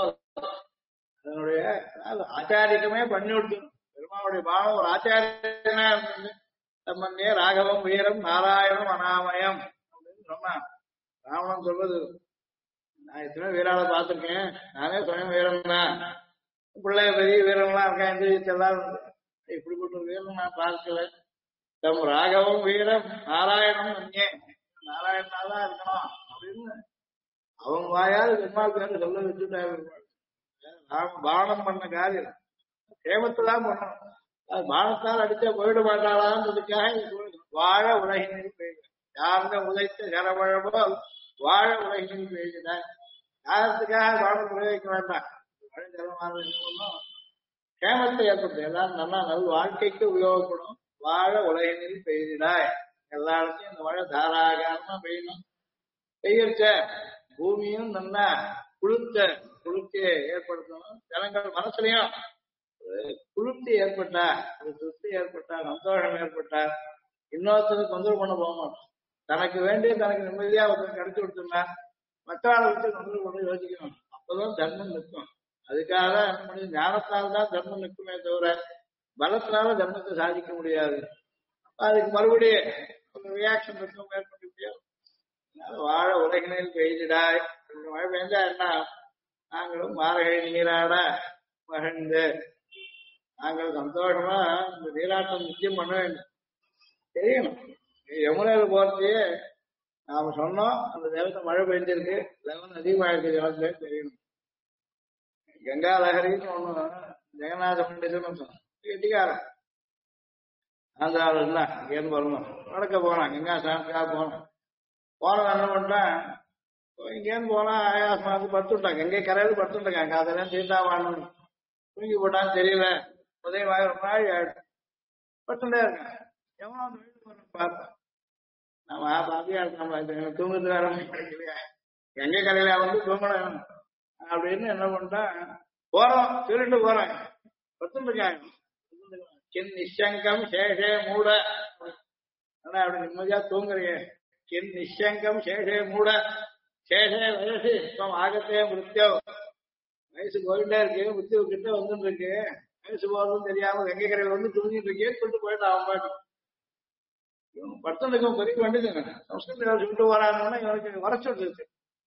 அதனுடைய ஆச்சாரிக்கமே பண்ணி விட்டு. பெருமாளுடைய பாவம் ஒரு ஆச்சாரியனா இருந்தது. தம்மன்னே ராகவம் வீரம் நாராயணம் அனாமயம் அப்படின்னு சொன்னான். ராவணன் சொல்றது, நான் எத்தனை வீரால பார்த்திருக்கேன், நானே சுயம் வீரன் தான், பிள்ளைய பெரிய வீரன்லாம் இருக்கேன், எந்த எல்லாரும் இப்படிப்பட்ட வீரம் நான் பார்க்கல. தம் ராகவம் வீரம் நாராயணம் அங்கே நாராயணனாதான் இருக்கணும் அப்படின்னு அவன் வாயால் பெருமாள் சொல்ல வச்சுட்டாரு. நாம பானம் பண்ண காரியம் கேமத்தான் பண்ணணும். அது பானத்தால் அடிச்சா போயிட மாட்டாளான்றதுக்காக வாழ உலகினில் பெய்த யாருங்க உதைத்த கரவழமோ வாழ உலகினில் பெய்கிறார். யாரத்துக்காக பானம் பிரயோகிக்க வேண்டாம். மழை ஜலமான கேமத்தை ஏற்படுத்த எல்லாரும் நல்லா நல் வாழ்க்கைக்கு உபயோகப்படும். வாழ உலகினில் பெய்திடாய். எல்லா இடத்தையும் இந்த மழை தாராகாரமா பெய்யணும். பெய்யச்ச பூமியும் நல்லா குளிர்ச்சியை ஏற்படுத்தணும். ஜனங்கள் மனசுலயும் குளிர்ச்சி ஏற்பட்டா, ஒரு திருப்தி ஏற்பட்டா, சந்தோஷம் ஏற்பட்டா இன்னொருத்தருக்கு தொந்தரவு பண்ண போக மாட்டோம். தனக்கு வேண்டிய தனக்கு நிம்மதியா ஒருத்தர் கிடைச்சு கொடுத்தோம்னா மற்றவளை விட்டு தொந்தரவு பண்ணி யோசிக்கணும். அப்பதான் தர்மம் நிற்கும். அதுக்காக என்ன பண்ணி ஞானத்தால் தான் தர்மம் நிற்குமே தவிர பலத்தினால தர்மத்தை சாதிக்க முடியாது. அதுக்கு மறுபடியும் ஒரு ரியாக்ஷன் இருக்கும், ஏற்பட முடியாது. வாழ உலகினில் பெய்திடாய். மழை பெய்ஞ்சா என்ன, நாங்களும் மார்கழி நீராட மகிழ்ந்து நாங்கள் சந்தோஷமா இந்த நீராட்டம் நிச்சயம் பண்ண வேண்டும். தெரியணும் யமுனையில போறதையே நாம சொன்னோம், அந்த தேவத்தை மழை பெய்ஞ்சிருக்கு, லெவன் அதிகமாயிருக்கு ஜலத்துல தெரியணும். கங்கா லஹரின்னு ஒண்ணு ஜெகநாத பண்டிதன் கெட்டிக்காரன் ஆந்திராவில் இருந்தா இங்கேருந்து வரணும் நடக்க போனான். கங்கா சாமிக்காக போனான். போனவன் என்ன பண்ணிட்டான், இங்கேருந்து போனா ஆயாசமா வந்து படுத்துட்டான். கங்கை கரையில படுத்துட்டாங்க. அதெல்லாம் தீர்த்தாவானு தூங்கி போட்டான்னு தெரியல. உதயமாக ரொம்ப நாள் ஆயிடும் பட்டுட்டே இருக்கான். எவனோ அந்த வீட்டுக்கு வரணும் பார்த்தேன். நம்ம பாப்பியா இருக்கான் தூங்குறது வேற கிடைக்கலையா, கங்கை கரையில வந்து தூங்கணும் அப்படின்னு என்ன பண்ணிட்டான். போறோம் திருட்டு போறேன் பத்துருக்காங்க. கின் நிஷங்கம் சேஷே மூட ஆனா அப்படி நிம்மதியா தூங்குறீங்க. கின் நிஷங்கம் சேஷே மூட சேஷே வயசு இப்போ ஆகத்தே மிருத்தியோ. வயசு போயிட்டே இருக்கு, மிருத்தியோ கிட்ட வந்துட்டு இருக்கு. வயசு போறதும் தெரியாம கங்கை கரையில வந்து தூங்கிட்டு இருக்கே சொல்லிட்டு போயிட்டு அவன் பாட்டு படுத்துருக்கும். பெரிய வண்டிதுங்க சம்ஸ்கிருத சொல்லிட்டு வராங்கன்னா இவனுக்கு வரைச்சுட்டு இருக்கு.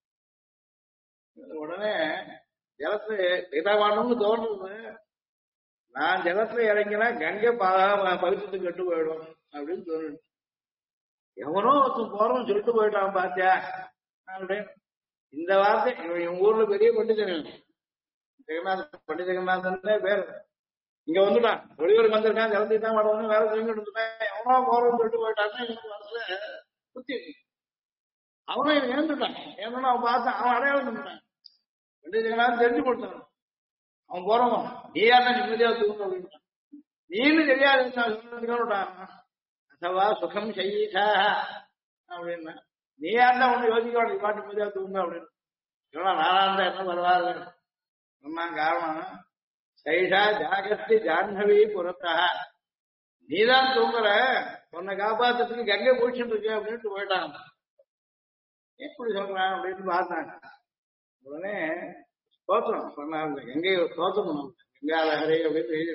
உடனே ஜலத்துல இதாவானு தோன்றது. நான் ஜலத்துல இறங்கினா கங்கை பவித்திரத்துக்கு கெட்டு போயிடும் அப்படின்னு தோணுது. எவனோ ஒருத்தன் போறோம் சொல்லிட்டு போயிட்டான் பாத்தியா அப்படின்னு. இந்த வார்த்தை இவன் ஊர்ல பெரிய பண்டிதன் ஜெகநாதன், பண்டித ஜெகநாதன் பேரு. இங்க வந்துட்டான், வெளியூருக்கு வந்திருக்கான், ஜலத்துக்கு தான் மாட்டோம்னு வேலை செஞ்சுட்டு இருந்துட்டேன். எவனோ போறோம்னு சொல்லிட்டு போயிட்டான்னு இவனுக்கு மனசுல புத்தி. அவனும் இவன் ஏந்துட்டான். ஏன்னா அவன் பார்த்தான், அவன் அடையாளம் பண்ணிட்டான். பண்டித ஜெகநாதன் தெரிஞ்சு கொடுத்தான். அவன் போறவன் நீ யாருன்னா நிம்மதியா தூங்க அப்படின்ட்டான். நீனு தெரியாது சொல்லிட்டான். அசவா சுகம் செய்யா அப்படின்னா நீ யாருந்தா ஒண்ணு யோசிக்க வேண்டிய பாட்டு நிம்மதியா தூங்க அப்படின்னு சொன்னா நானா இருந்தா என்ன பரவாயில்ல சொன்னான். காரணம் சைஷா ஜாகஸ்தி ஜாஹ்னவி புறத்தா, நீதான் தூங்குற, உன்னை காப்பாத்துறதுக்கு கங்கை போயிட்டு இருக்கு அப்படின்ட்டு போயிட்டான். எப்படி சொல்றான் அப்படின்னு பார்த்தாங்க. உடனே ஸ்தோத்திரம் சொன்னாங்க. கங்கையை ஸ்தோத்திரம் கங்கா லஹரி அப்படின்னு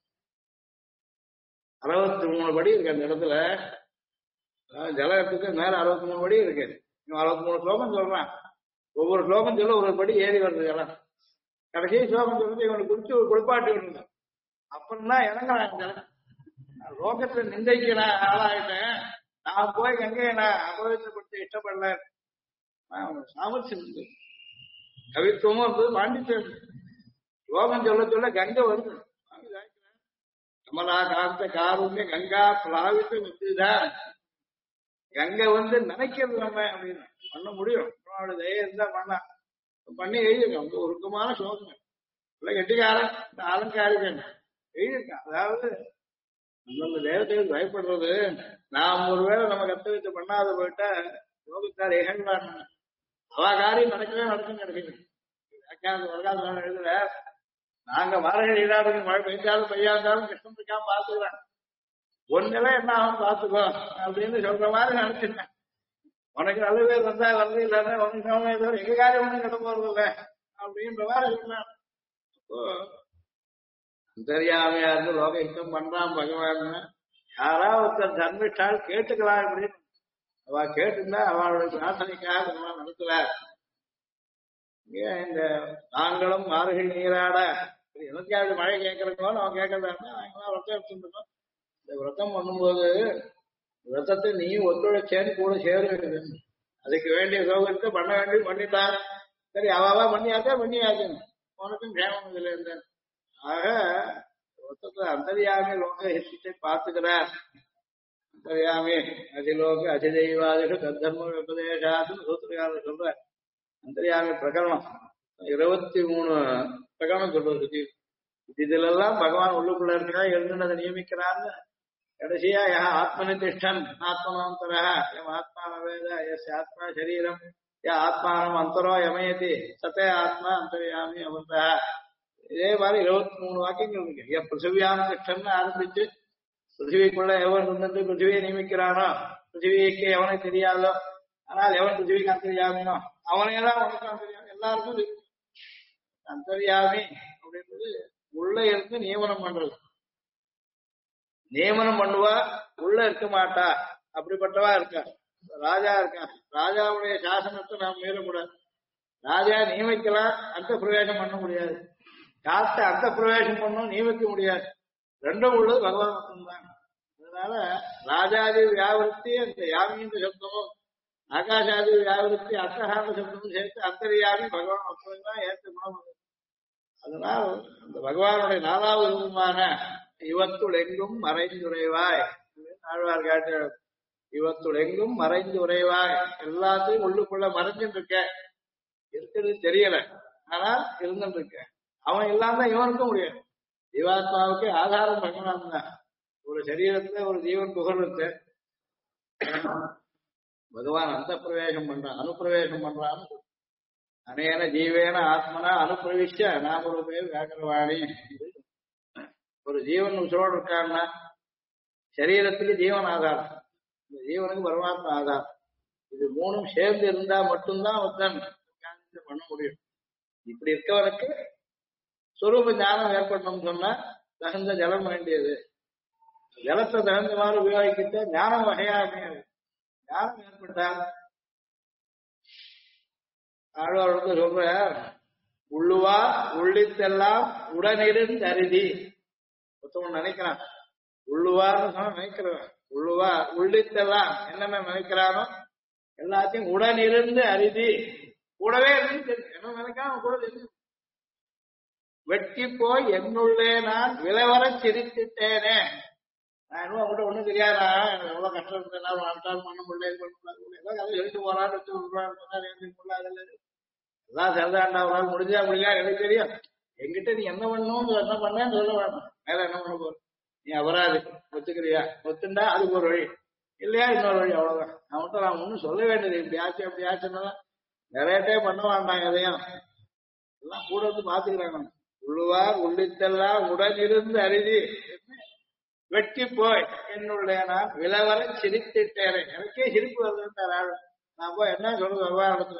63 படி இருக்கு அந்த இடத்துல. ஜலத்துக்கு மேல 63 படி இருக்கு. 63 ஸ்லோகம் சொல்றான். ஒவ்வொரு ஸ்லோகம் சொல்ல ஒரு படி ஏறி வருது ஜலம். கடைசி ஸ்லோகம் சொல்றது இவனை குறிச்சு ஒரு குளிப்பாட்டி விடுங்க. அப்புறம் தான் இறங்குறாங்க ஜலம். லோகத்துல நிந்தைக்கு நான் ஆளாயிட்டேன். நான் போய் கங்கையை நான் அபவித்திரப்படுத்த இஷ்டப்படல. சாமர்த்தியம் இருக்கு, கவித்துவமும் இருந்தது, பாண்டித்யம். லோகம் சொல்ல சொல்ல கங்கை வருது. கமலா காந்த காருண்ய கங்கா பிளாவித்து வந்துதான். கங்கை வந்து நினைக்கிறது நம்ம அப்படின்னு பண்ண முடியும். அவனோட தயை இருந்தா பண்ணி எழுதியிருக்கான். உருக்கமான சோதனை இல்லை கெட்டிக்காரன் இந்த அலங்காரிகள் எழுதியிருக்கான். அதாவது அந்தந்த தேவத்தையும் பயப்படுறது. நாம் ஒருவேளை நம்ம கர்த்தவியத்தை பண்ணாத போயிட்டா லோகத்தார் இகழ்வான். அவ காரியம் நடக்கவே நடக்கும் கிடைக்குது. வரகாசம் எழுதுற நாங்க மார்கழி இடாதுக்கு மழை பெய்ஞ்சாலும் பெய்யாந்தாலும் கிருஷ்ணன் இருக்காம பாத்துக்கிறேன். ஒன்னுல என்ன ஆகும் பாத்துக்கோ அப்படின்னு சொல்ற மாதிரி நினைச்சிருந்தேன். உனக்கு நல்ல பேர் வந்தா வந்து இல்லைன்னா உனக்கு எங்க காரியம் ஒண்ணும் கிட்ட போறது இல்லை அப்படின்ற மாதிரி சொன்னான். அப்போ தெரியாமையா இருந்து லோக யுத்தம் பண்றான் பகவான். யாராவது ஒருத்தர் தர்மிஷ்டால் கேட்டுக்கலாம் அப்படின்னு அவ கேட்டுந்தா அவளுடைய பிரார்த்தனைக்காக நடத்துவார். இந்த நாங்களும் மார்கழி நீராட எனக்காவது மழை கேட்கறக்கோ அவன் கேட்கறதா நாங்களாம் விரதம் எடுத்துருக்கோம். இந்த விரதம் பண்ணும்போது விரதத்தை நீ ஒத்துழைச்சேன்னு கூட சேருகிறது. அதுக்கு வேண்டிய சௌகரியத்தை பண்ண வேண்டியது பண்ணிட்டான். சரி அவாவா பண்ணியாச்சு உனக்கும் கேமம் இதுல இருந்த. ஆக மொத்தத்துல அந்தரியாமி லோக ஹிஸ்டத்தை பார்த்துக்கிறார். அந்தரியாமி அதிலோக அதிதெய்வாதிகள் தத்தர்ம உபதேசாதுன்னு சூத்திரக்காரர் சொல்ற அந்தரியாமி பிரகரணம் 23 பிரகரணம் சொல்றது. இதுல பகவான் உள்ளுக்குள்ள இருக்கிறா எழுந்து அதை நியமிக்கிறான்னு கடைசியா ஆத்மனி திஷ்டன் ஆத்மனந்தர எம் ஆத்மான வேத எஸ் ஆத்மா சரீரம் ஆத்மானம் அந்தரோ யமயதி சத்தே ஆத்மா அந்தர்யாமி அமர்ந்த. இதே மாதிரி 23 வாக்கியங்கள் இருக்கு. பிருத்திவியான திஷ்டன் ஆரம்பிச்சு பிருத்திவிக்குள்ள எவன் இருந்துட்டு பிருத்திவியை நியமிக்கிறானோ, பிருத்திவிக்கு எவனுக்கு தெரியாதோ, ஆனால் எவன் பிருத்திவிக்கு அந்தர்யாமினோ அவனையெல்லாம் உனக்கு அந்தர்யாமி எல்லாருக்கும் அந்தர்யாமி அப்படின்றது உள்ள இருந்து நியமனம் பண்றது. நியமனம் பண்ணுவா உள்ள இருக்க மாட்டா, அப்படிப்பட்டவா இருக்கா. ராஜா இருக்கான், ராஜாவுடைய சாசனத்தை நாம் மீறக்கூடாது. ராஜா நியமிக்கலாம், அர்த்த பிரவேசம் பண்ண முடியாது. காத்த அர்த்த பிரவேசம் பண்ணும், நியமிக்க முடியாது. ரெண்டும் உள்ளது பகவான் மட்டும்தான். அதனால ராஜாதி வியாவிருத்தி அந்த யாமின்ற சப்தமும் ஆகாஷாதி வியாவிருத்தி அர்த்தகார சப்தமும் சேர்த்து அந்தரியாமி பகவான் மட்டும்தான் ஏற்ற குணம். அதனால் அந்த பகவானுடைய 4வது ரூபமான இவத்துள் எங்கும் மறைந்துரைவாய் ஆழ்வார் காட்டு. இவத்துள் எங்கும் மறைந்து உறைவாய், எல்லாத்தையும் உள்ளுக்குள்ள மறைஞ்சுட்டு இருக்க, இருக்கிறது தெரியல, ஆனால் இருந்துட்டு இருக்க. அவன் இல்லாம இவனுக்கும் முடியாது. ஜீவாத்மாவுக்கு ஆதாரம் பகவான் தான். ஒரு சரீரத்துல ஒரு ஜீவன் புகழ்ந்து பகவான் அந்த பிரவேசம் பண்றான், அனுப்பிரவேசம் பண்றான்னு. அனேன ஜீவேன ஆத்மனா அனுப்பிரவிஷ்ட நாமரூபே வியாக்கரவாணி. ஒரு ஜீவன் உசுரோடு இருக்கான்னா சரீரத்துக்கு ஜீவன் ஆதாரம், இந்த ஜீவனுக்கு பரமாத்மா ஆதாரம். இது 3ம் சேர்ந்து இருந்தா மட்டும்தான் ஒருத்தன் பண்ண முடியும். இப்படி இருக்கவனுக்கு சொரூப ஞானம் ஏற்படணும்னு சொன்னா தகுந்த ஜலம் வேண்டியது. ஜலத்தை தகுந்த மாதிரி உபயோகிக்கிட்ட ஞானம் வகையா அமையாது. ஞானம் ஏற்பட்டால் ஆழ்வார் சொல்ற உள்ளுவா உள்ளித்தெல்லாம் உடனிருந்து அருதி. ஒருத்தவன் நினைக்கிறான் உள்ளுவான்னு சொன்னா நினைக்கிறவன் உள்ளுவா உள்ளித்தெல்லாம் என்னென்ன நினைக்கிறானோ எல்லாத்தையும் உடனிருந்து அருதி, கூடவே இருந்து என்ன நினைக்காம கூட தெரிஞ்சு. வெட்டி போய் என்னுள்ளே நான் விலைவர சிரித்துட்டேனே. நான் இன்னும் அவங்ககிட்ட ஒண்ணும் தெரியாதா, எனக்கு எவ்வளவு கஷ்டம் இருந்தேன், பண்ண முடியல, இது பண்ண முடியல, ஏதோ கதை எழுந்து போறான்னு எல்லாம் சேர்ந்தாண்டா ஒரு நாள் முடிஞ்சா முடியல எனக்கு தெரியும். என்கிட்ட நீ என்ன பண்ணணும் என்ன பண்ணேன்னு சொல்ல வேண்டாம். மேல என்ன பண்ண போற, நீ அபராது ஒத்துக்கிறியா, ஒத்துண்டா அதுக்கு ஒரு வழி, இல்லையா இன்னொரு வழி, அவ்வளவுதான். அவன்கிட்ட நான் ஒன்னும் சொல்ல வேண்டியது இப்படி ஆச்சு அப்படி ஆச்சுன்னா நிறையட்டே பண்ண வேண்டாம். எதையும் எல்லாம் கூட வந்து பாத்துக்கிறாங்க. உள்ளுவார் உள்ளித்தெல்லாம் உடனிருந்து அருதி வெட்டி போய் என்னுடைய நான் விலவர சிரித்துட்டேன். எனக்கே சிரிப்பு வருதுன்றார். நான் போய் என்ன சொல்றது விவகாரத்துல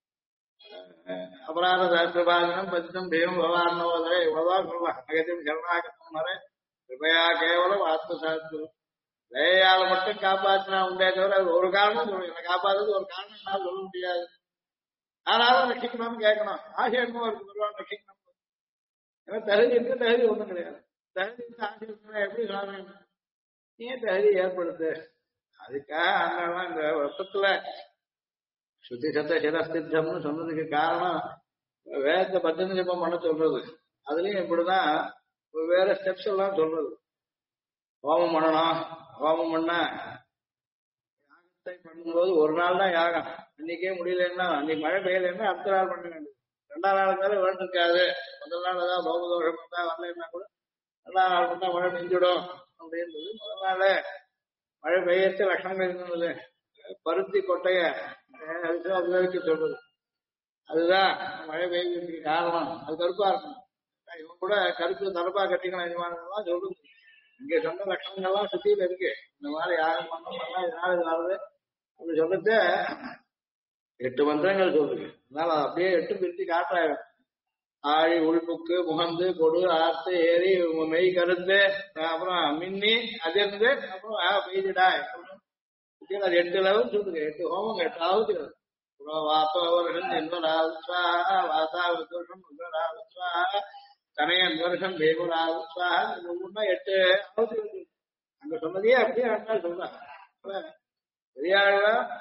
அபராத சாஸ்திரபாதனம் பதித்தம் தெய்வம் விவகாரணோதரை இவ்வளவுதான் சொல்லுவான். அகத்தியம் சரணாகத்தம் வர கிருபையா கேவலம் ஆத்மசாஸ்திரம் தயால மட்டும் காப்பாற்றினா உண்டே தவிர அது ஒரு காரணம் சொல்லுவேன். என்னை காப்பாற்றுறது ஒரு காரணம் நான் சொல்ல முடியாது. ஆனாலும் ரட்சிக்கணும்னு கேட்கணும். ஆசை என்னமோ இருக்கு பகவான் ரட்சிக்கணும். ஏன்னா தகுதி இருக்கு, தகுதி ஒண்ணும் கிடையாது. தகுதி ஆசை இருக்குன்னா எப்படி சொல்ல, ஏன் தகுதி ஏற்படுத்து. அதுக்காக அண்ணெல்லாம் இந்த வருஷத்துல சுத்தி சத்த சிரஸ்தித்தம்னு சொன்னதுக்கு காரணம் வேதத்தை 18 ஜபம் பண்ண சொல்றது. அதுலயும் இப்படிதான் வேற ஸ்டெப்ஸ் எல்லாம் சொல்றது. ஹோமம் பண்ணணும், ஹோமம் பண்ண யாகத்தை பண்ணும்போது ஒரு நாள் தான் யாகம். அன்னைக்கே முடியலன்னா அன்னைக்கு மழை பெய்யலன்னா அடுத்த நாள் பண்ண வேண்டியது. 2ஆம் நாள் மேல வேண்டிருக்காது. முதல் நாள் ஏதாவது பௌபதோஷம் இருந்தா வரலன்னா கூட 2ஆம் நாள் பண்ணா மழை பெஞ்சிடும் அப்படின்றது. முதல் நாள் மழை பெய்யறது லட்சணங்கள் இருந்தது. பருத்தி கொட்டைய உபயோகிக்க சொல்றது. அதுதான் மழை பெய்யறதுக்கு காரணம். அது கருப்பா இருக்கும். இவன் கூட கருப்பு தரப்பா கட்டிக்கணும் எஜமானதான் சொல்றது. இங்க சொன்ன லட்சணங்கள்லாம் சுத்தியில இருக்கு. இந்த மாதிரி யாரும் பண்ணா இதனால இது வருது அப்படி சொல்றது 8 மந்திரங்கள் சொல்றது. அதனால அப்படியே 8 பிரிச்சு காட்டுறாங்க. ஆழி உள்புக்கு முகந்து கொடு ஆர்த்து ஏறி மெய் கருத்து அப்புறம் மின்னி அதிர்ந்து அப்புறம் பெய்துடா. அது 8 லெவல் சொல்லுங்க. 8 ஹோமம் 8வது வாப்பவர்கள் என்பராவுத்வாக வாசாவதோஷம் என்பராவுத்வாக தனையன் வருஷம் தேவராவுத்வாக ஒவ்வொன்னா 8 அங்க சொன்னதையே அப்படியே சொல்றாங்க. பெரியாழ்வா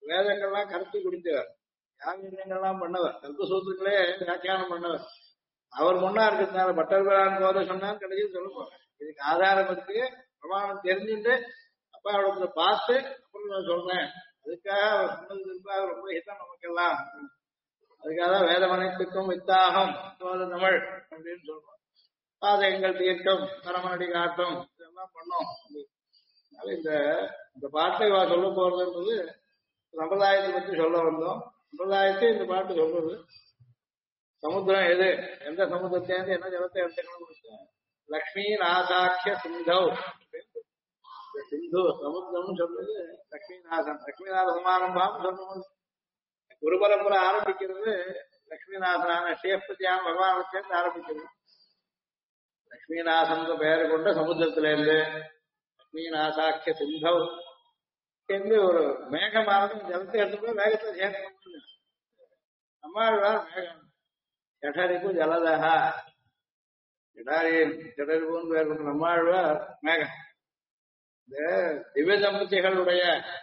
வேதங்கள்லாம் கருத்து குடித்தவர், யாகங்கள்லாம் பண்ணவர், கல்ப சூத்திரங்களே வியாக்கியானம் பண்ணவர். அவர் முன்னா இருக்கிறதுனால பட்டர்பிரான் போத சொன்னான்னு கடைசியில் சொல்ல போறேன். இதுக்கு ஆதாரம் இருக்கு, பிரமாணம் தெரிஞ்சுட்டு அப்பா அவளத்துல பார்த்து அப்புறம் நான் சொல்றேன். அதுக்காக அவர் சொன்னது இருந்தா ரொம்ப ஹிதம் நமக்கெல்லாம். அதுக்காக தான் வேதம் அனைத்துக்கும் வித்தாகம் தமிழ் அப்படின்னு சொல்றோம். பாதகங்கள் தீர்க்கம், பரமநடி காட்டும், இதெல்லாம் பண்ணோம். அதனால இந்த இந்த பாட்டை இவா சொல்ல போறதுன்றது சம்பிரதாயத்தை பற்றி சொல்ல வந்தோம். சம்பிரதாயத்தை இந்த பாட்டு சொல்றது. சமுத்திரம் எது, எந்த சமுத்திரத்தேர்ந்து என்ன ஜலத்தை எடுத்துக்கணும், லக்ஷ்மி நாசாக்கிய சிந்தவ். இந்த சிந்து சமுத்திரம்னு சொல்றது லக்ஷ்மிநாதன், லக்ஷ்மிநாத சமாரம்பான்னு சொல்றது. குரு பரம்பரை ஆரம்பிக்கிறது லக்ஷ்மிநாதனான ஸ்ரீபதியான பகவானை சேர்ந்து ஆரம்பிக்கிறது. லக்ஷ்மிநாதன் பெயர் கொண்ட சமுத்திரத்திலிருந்து லக்ஷ்மிநாசாக்கிய சிந்தவ் என்று ஒரு மேகமானது ஜலத்தை எடுத்துக்கோ, வேகத்தை சேர்க்கணும். நம்மாழ்வார் மேகம், ஜடரிப்பு ஜலதா, ஜடாரியின் ஜடரிப்புன்னு பேர் கொண்ட நம்மாழ்வார் மேகம். இந்த திவ்ய தம்பதிகளுடைய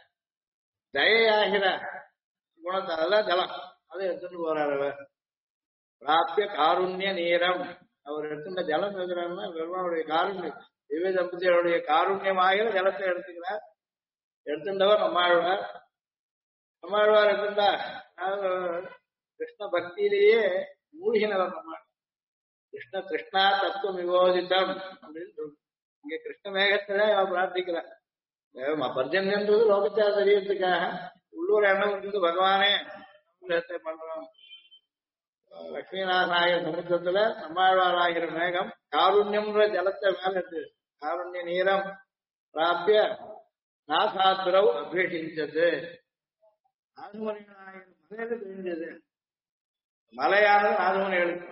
தயையாகிற குணத்தை, அதெல்லாம் ஜலம், அதை எடுத்துட்டு போறார் அவர். பிராப்பிய காருண்ய நீரம், அவர் எடுத்துட்ட ஜலம் எழுதுறாருன்னா பெருமாளுடைய காருண்யம், திவ்ய தம்பதிகளுடைய காருண்யமாகிற ஜலத்தை எடுத்துக்கிறார். எடுத்துட்டவர் நம்மாழ்வார். நம்மாழ்வார் எடுத்துட்டா கிருஷ்ண பக்தியிலேயே மூழ்கினவர் நம்மாழ்வார். கிருஷ்ண கிருஷ்ணா தத்துவம் விவோதித்தம் அப்படின்னு சொல்ற. இங்க கிருஷ்ண மேகத்தை பிரார்த்திக்கிறார். பர்ஜன்யன்றது லோகத்தா தெரியறதுக்காக, உள்ளூர் எண்ணம் இருக்குது பகவானே பண்றோம். லட்சுமிநாதனாகிற சமுத்திரத்துல நம்மாழ்வார் ஆகிற மேகம் காருண்யம்ன்ற ஜலத்தை மேல இருக்கு. காருண்ய நீரம் பிராப்பிய நாசாத்திரவ் அபேஷிச்சது. நாகமணிகளாகிற மலையில தெரிஞ்சது, மலையானது நாகமணிகளுக்கு.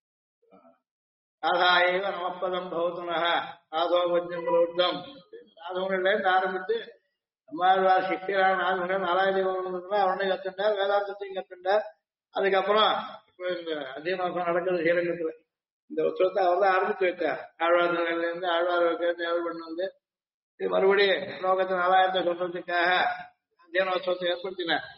நாகாயவ நமப்பதம் பௌத்தனக நாகோபஞ்சம் புரோத்தம், நாகமணிலேருந்து ஆரம்பித்து நம்மாழ்வார் சிக்ஷிரான நாகமணிகள் 4000 அவனை கத்துட்டார், வேதாந்தத்தையும் கத்துட்டார். அதுக்கப்புறம் இப்போ இந்த அதிகமாசம் நடக்கிறது ஸ்ரீரங்கத்துல, இந்த உற்சவத்தை அவர் தான் ஆரம்பிச்சு வைத்தார். ஆழ்வார் இருந்து ஆழ்வார் பண்ணி வந்து இது மறுபடியும் லோகத்தை 4000 சொல்றதுக்காக அத்தியனோத்சவத்தை ஏற்படுத்தினார்.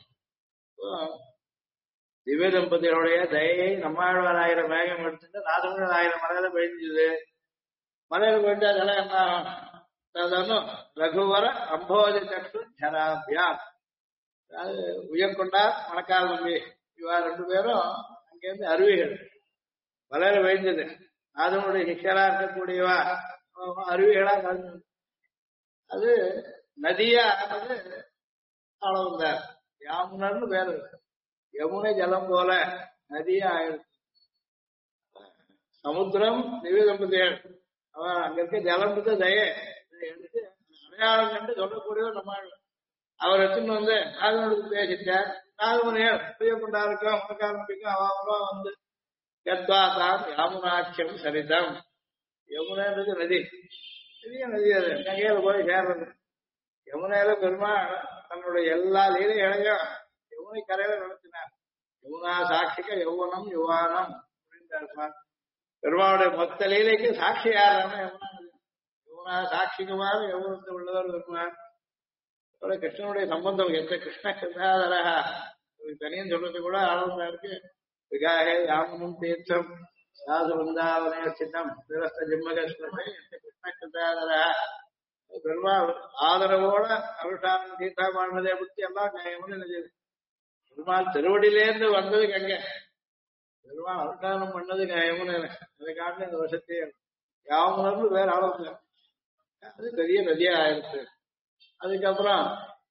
திவ்ய தம்பதிகளுடைய தயையை நம்மாழ்வார் 1000 மேகம் எடுத்துட்டு நாதமுடன் 1000 மலையில பெய்ஞ்சது. மலையில பெய்ஞ்சா அதெல்லாம் என்ன ஆகும்? சாதாரண ரகுவர அம்போதி சக்ஷு ஜராபியா, அதாவது உயர்கொண்டார் மணக்கால் நம்பி, இவா 2 பேரும் அங்கிருந்து அருவிகள் மலையில பெய்ஞ்சது. நாதனுடைய சிஷரா இருக்கக்கூடியவா அருவிகளா கலந்து, அது நதியா ஆனது அளவுந்தார். யாமுனர்னு பேரு, யமுனை ஜலம் போல நதியா ஆயிடுச்சு. சமுத்திரம் திவ்ய தம்பதிகள், அவன் அங்க இருக்க ஜலம் தய எடுத்து அடையாளம் கண்டு சொல்லக்கூடியவர் நம்ம. அவர் எடுத்துன்னு வந்து நாகமனுக்கு பேசிட்டார். நாகமணியர் பிரியப்பட்டா இருக்கும் மனக்காரம்பிக்கும் அவன் வந்து கத்வாதான் யாமுனாட்சியம் சரிதம். யமுனைன்றது நதி, பெரிய நதி. அது கங்கையில போய் சேர்றது. யமுனையில பெருமாள் தன்னுடைய எல்லா லீலைகளையும் யமுனை கரையில நடத்தினார். யமுனா சாட்சிக யௌவனம் யுவானம் அப்படின்னு பெருமாளுடைய மொத்த லீலைக்கு சாட்சி யாருன்னா யமுனா நதி. யமுனா சாட்சிகமாக யௌவனத்தை உள்ளவர் பெருமாள். கிருஷ்ணனுடைய சம்பந்தம் எத்த கிருஷ்ண கிருதாதரா தனியும் சொல்றது கூட ஆழமா இருக்கு. விகாகே யாமனும் தீர்த்தம் சாது வந்தாவனே சித்தம் விவஸ்த ஜிம்மகிருஷ்ண கிருதாதரா. பெருமாள் ஆதரவோட அருஷானம் தீர்த்தா வாழ்ந்ததை பற்றி எல்லாம் யமுனை நதி. பெருமாள் திருவடியிலேருந்து வந்தது கங்க, பெருமாள் அருஷானம் பண்ணது யமுனை. அதை காட்டின இந்த வருஷத்தையே யாமுனர்னு வேற ஆளு, அது பெரிய நதியா ஆயிடுச்சு. அதுக்கப்புறம்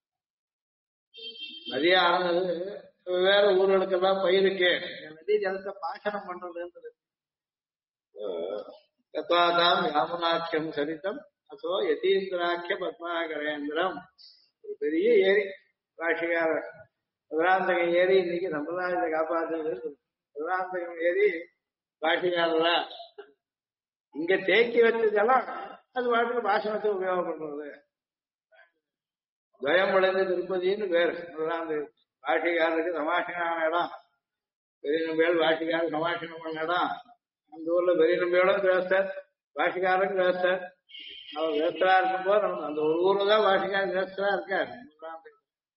நதியா ஆனது வேற ஊர்களுக்கெல்லாம் பயிருக்கு நதி ஜலத்தை பாசனம் பண்றதுன்றது. கத்வாதாம் யாமுனாக்கியம் சரித்தம் அதோ யதீந்திராக்கிய பத்மாகரேந்திரம். ஒரு பெரிய ஏரி ராஷிகார பிரதாந்தகம் ஏரி இன்னைக்கு சம்பிரதாயத்தை காப்பாற்றுறது. பிரதாந்தகம் ஏரி ராஷிகாரா இங்க தேக்கி வச்சதெல்லாம் அது வாட்டுக்கு பாசனத்தை உபயோகப்படுறது. துவயம் விளைந்த திருப்பதின்னு பேர். அந்த பாஷிகாரருக்கு சமாஷனான இடம், பெரிய நம்பியால் பாஷிகாரர் சமாஷனம் பண்ண இடம். அந்த ஊர்ல பெரிய நம்பியோடும் கிரகஸ்தர், பாஷிகாரரும் கிரகஸ்தர். அவர் கிரகஸ்தரா இருக்கும்போது அந்த ஒரு ஊர்ல தான் பாஷிகாரர் கிரகஸ்தரா இருக்கார்.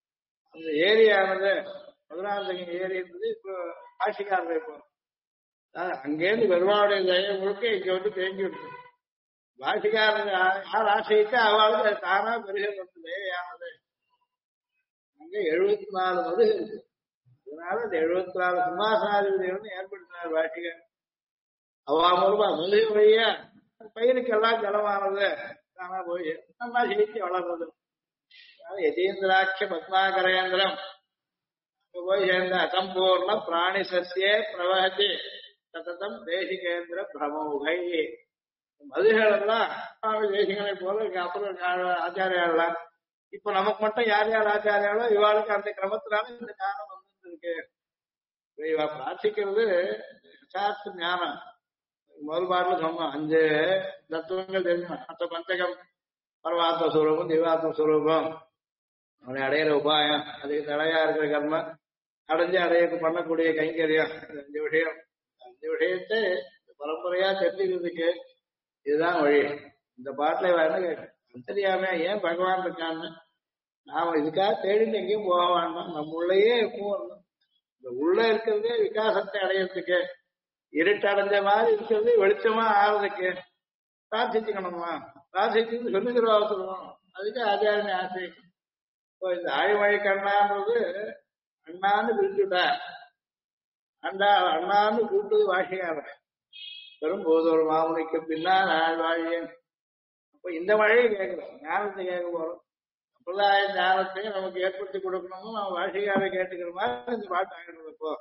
அந்த ஏரியானது மதுராந்தகம் ஏரி இருந்தது. இப்போ காட்சிக்காரர் இப்போ அங்கேருந்து பெருமாளுடைய தயை முழுக்க இங்க வந்து தேங்கி விடுது. பாஷிக்காரர் யார் ஆசையிட்டு அவளுக்கு அது தானா பெருகல் வந்து தயையானது. அங்க 74 மது இருக்கு. அதனால இந்த 74 சிம்மாசனாதிபதிகள் ஏற்படுத்தினார் பாஷிகர். அவா மூலமா மது வழியா பயிருக்கெல்லாம் ஜலமானது தானா போய் நல்லா ஜெயிச்சு வளர்றது. யதீந்திராட்ச பத்மாகரேந்திரம் போய் சேர்ந்த அசம்பூர்ண பிராணி சசியே பிரவகதி சததம் தேசிகேந்திர பிரமோகை. மதுகள் எல்லாம் சுவாமி தேசிகனை போல அப்புறம் ஆச்சாரியாலாம் இப்ப நமக்கு மட்டும் யார் யார் ஆச்சாரியாலோ இவாளுக்கு அந்த கிரமத்தினால இந்த ஞானம் வந்து இருக்கு. இவ பிரார்த்திக்கிறது யதார்த்த ஞானம். முதல் பாட்டில் சொன்னோம் 5 தத்துவங்கள் தெரியும். அத்த பஞ்சகம் பரமாத்ம ஸ்வரூபம் திவாத்ம ஸ்வரூபம் அவனை அடையிற உபாயம் அதுக்கு தடையா இருக்கிற கர்மம் அடைஞ்சு அடையக்கு பண்ணக்கூடிய கைங்கரியம் 5 விஷயம். 5 விஷயத்தை பரம்பரையா தெரிஞ்சுக்கிறதுக்கு இதுதான் வழி. இந்த பாட்டுல என்ன அந்தரியாமையா ஏன் பகவான் இருக்கான்னு நாம இதுக்காக தேடிட்டு எங்கேயும் போக வேண்டாம். நம்ம உள்ளேயே எப்பவும் வரணும். இந்த உள்ள இருக்கிறதே விகாசத்தை அடையிறதுக்கு, இருட்டடைஞ்ச மாதிரி இருக்கிறது வெளிச்சமா ஆகிறதுக்கு பிரார்த்திச்சுக்கணுமா? பிரார்த்திச்சு சொல்லுகிறோம் அவசரம். அதுக்கு ஆச்சாரிய ஆசை. இப்போ இந்த ஆழிமழை கண்ணான்றது அண்ணான்னு பிரிச்சுட்டா அண்ணான்னு கூப்பிட்டது வாஷிகாரன். பெரும்போது ஒரு மாமுனிக்கு பின்னால் ஆழ்வாழியன். அப்ப இந்த மழையை கேட்கிறோம், ஞானத்தை கேட்க போறோம். சம்பிரதாய ஞானத்தையும் நமக்கு ஏற்படுத்தி கொடுக்கணும்னு நம்ம வாஷிகாரை கேட்டுக்கிற மாதிரி இந்த பாட்டு ஆகிடுறது. இப்போ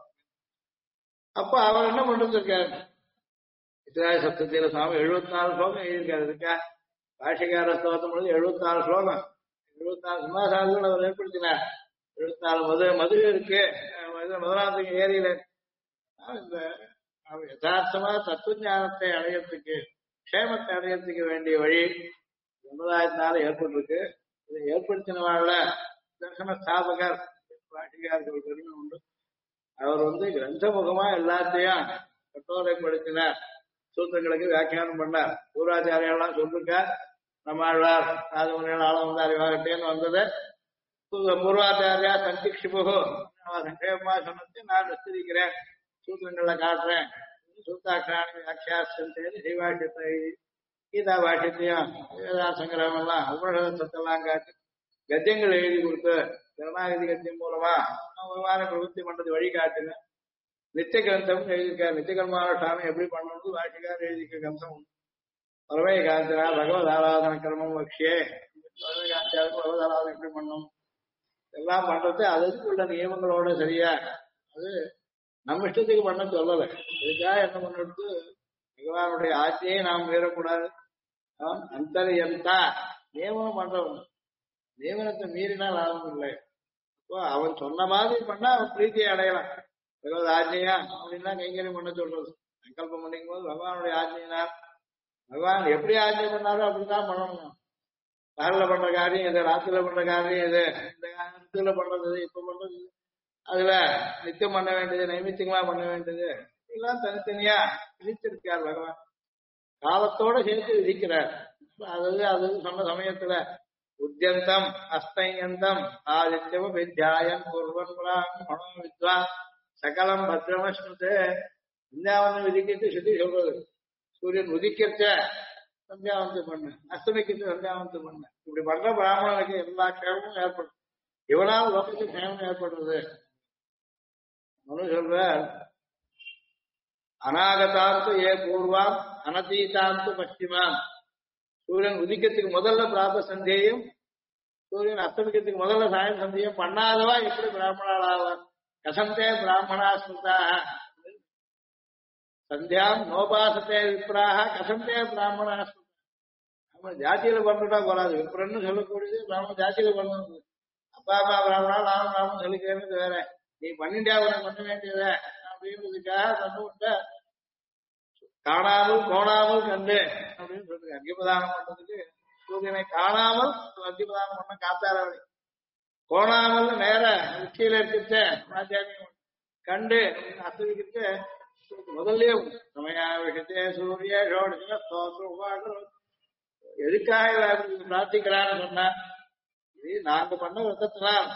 அப்ப அவர் என்ன பண்ணிருக்காரு? இத்திராய சப்தத்தில சுவாமி 74 ஸ்லோகம் எழுதியிருக்காரு. இருக்கா பாஷிகார ஸ்லோகத்தும் பொழுது 74 ஸ்லோகம் 74 சிம்மாசாரங்கள் அவர் ஏற்படுத்தினார். 74 மது இருக்கு மதுராந்தகம் ஏரியில. இந்த யதார்த்தமா தத்துவ ஞானத்தை அடையறதுக்கு க்ஷேமத்தை அடையறதுக்கு வேண்டிய வழி சமுதாயத்தினால ஏற்பட்டிருக்கு. இதை ஏற்படுத்தினவாழ்ல தர்சன ஸ்தாபகர் பாஷிகாருக்கு பெருமை உண்டு. அவர் வந்து கிரந்தமுகமா எல்லாத்தையும் கட்டோரைப்படுத்தினார். சூத்திரங்களுக்கு வியாக்கியானம் பண்ணார். பூர்வாச்சாரியெல்லாம் சொல்லிருக்கார். நம்மாழ்வார் ராஜமுனிகள் ஆளவந்த அறிவாகட்டேன்னு வந்தது பூர்வாச்சாரியா சந்திக்ஷிபு சங்கேபமா சொன்னது நான் வச்சிருக்கிறேன், சூத்திரங்களை காட்டுறேன். சூத்தாட்சாணி வியாக்கியாசந்தேன்னு ஸ்ரீபாஷ்யத்தை கீதா பாஷ்யத்தையும் சங்கிரகம் எல்லாம் உபநிஷதத்தெல்லாம் காட்டி கத்தியங்கள் எழுதி கொடுத்து கருணாகதி கத்தியம் மூலமா பகவானை பிரவருத்தி பண்றது வழிகாட்டுங்க. நித்திய கிரந்தம் எழுதியிருக்காரு. நித்திய கர்மானுஷ்டானம் எப்படி பண்ணணும் வாஷிகார் எழுதிக்க கிரந்தம் உண்டு. பரமே காந்திரா பகவத் ஆராதன கிரமம் வக்ஷே பரமே காந்தியாவுக்கு பகவத் ஆராதனை எப்படி பண்ணணும் எல்லாம் பண்றது அதுக்குள்ள நியமங்களோட சரியா. அது நம்ம இஷ்டத்துக்கு பண்ண சொல்லலை. இதுக்காக என்ன பண்ணுறது? பகவானுடைய ஆட்சியை நாம் மீறக்கூடாது. அந்தரியந்தா நியமனம் பண்றவன் நியமனத்தை மீறினால் லாபம் இல்லை. அப்போ அவன் சொன்ன மாதிரி பண்ணா அவன் பிரீத்தியை அடையலாம். பகவத் ஆஜ்ஞையா அப்படின்னா கைங்கரியம் பண்ண சொல்றது. சங்கல்பம் பண்ணிக்கும் போது பகவானுடைய ஆஜ்ஞைனா பகவான் எப்படி ஆஜ்ஞை பண்ணாரோ அப்படிதான் பண்ணணும். பகல்ல பண்ற காரியம் இது, ராத்திரில பண்ற காரியம் இது, இந்த காலத்துல பண்றது இப்ப பண்றது, அதுல நித்தியம் பண்ண வேண்டியது நைமித்தியமா பண்ண வேண்டியது எல்லாம் தனித்தனியா விதிச்சிருக்கார் பகவான். காலத்தோட சேர்த்து விதிக்கிறார். அது சொன்ன சமயத்துல உத்தியந்தம் அஸ்தயந்தம் ஆதித்யம் வித்யாயன் பூர்வன் மனம் வித்வா சகலம் பத்ரமஸ்னுதே. சந்தியாவந்தம் விதிக்கிறது சுத்தி சொல்றது. சூரியன் உதிக்கிறச்ச சந்தியாவந்தம் பண்ணு, அஸ்தமிக்கிறது சந்தியாவந்தம் பண்ணு. இப்படி பண்ற பிராமணனுக்கு எல்லா க்ஷேமமும் ஏற்படும். இவனால் லோகத்துக்கு க்ஷேமம் ஏற்படுறது. மனு சொல்ற அநாகதாந்து ஏ பூர்வாம் அனதீதாந்து பশ্চিமாம். சூரியன் உதிக்கிறதுக்கு முதல்ல பிராத சந்தியையும் சூரியன் அஸ்தமிக்கிறதுக்கு முதல்ல சாயம் சந்தியும் பண்ணாதவா எப்படி பிராமணாளாவார்? கசந்தே பிராமணா ஸ்மிருதாக சந்தியாம் நோபாசத்தே விப்ராக கசந்தே பிராமணா ஸ்மிருதா. நம்ம ஜாத்தியில பண்ணிட்டா போறாது. விப்ரன்னு சொல்லக்கூடியது பிராமண ஜாத்தியில பண்ணது. அப்பா அம்மா பிராமணா நானும் பிராமணன் சொல்லிக்கிறேன்னு வேற. நீ பண்ணிட்டா உனக்கு பண்ண வேண்டியத அப்படின்றதுக்காக பண்ண விட்ட காணாமல் கோணாமல் கண்டு அப்படின்னு சொல்லுங்க. அர்க்கியபதானம் பண்றதுக்கு சூரியனை காணாமல் அர்க்கியபதானம் பண்ண காத்தாரவழி, கோணாமல் நேர உச்சியில இருக்கிற ஆச்சாரியம் கண்டு அஸ்தமிக்கிட்டு முதல்லயே சமயா விஷயத்தே சூரிய ஸ்தோத்திரம் எதுக்காக பிரார்த்திக்கிறான்னு சொன்னா இது நாங்க பண்ண விதத்தினால்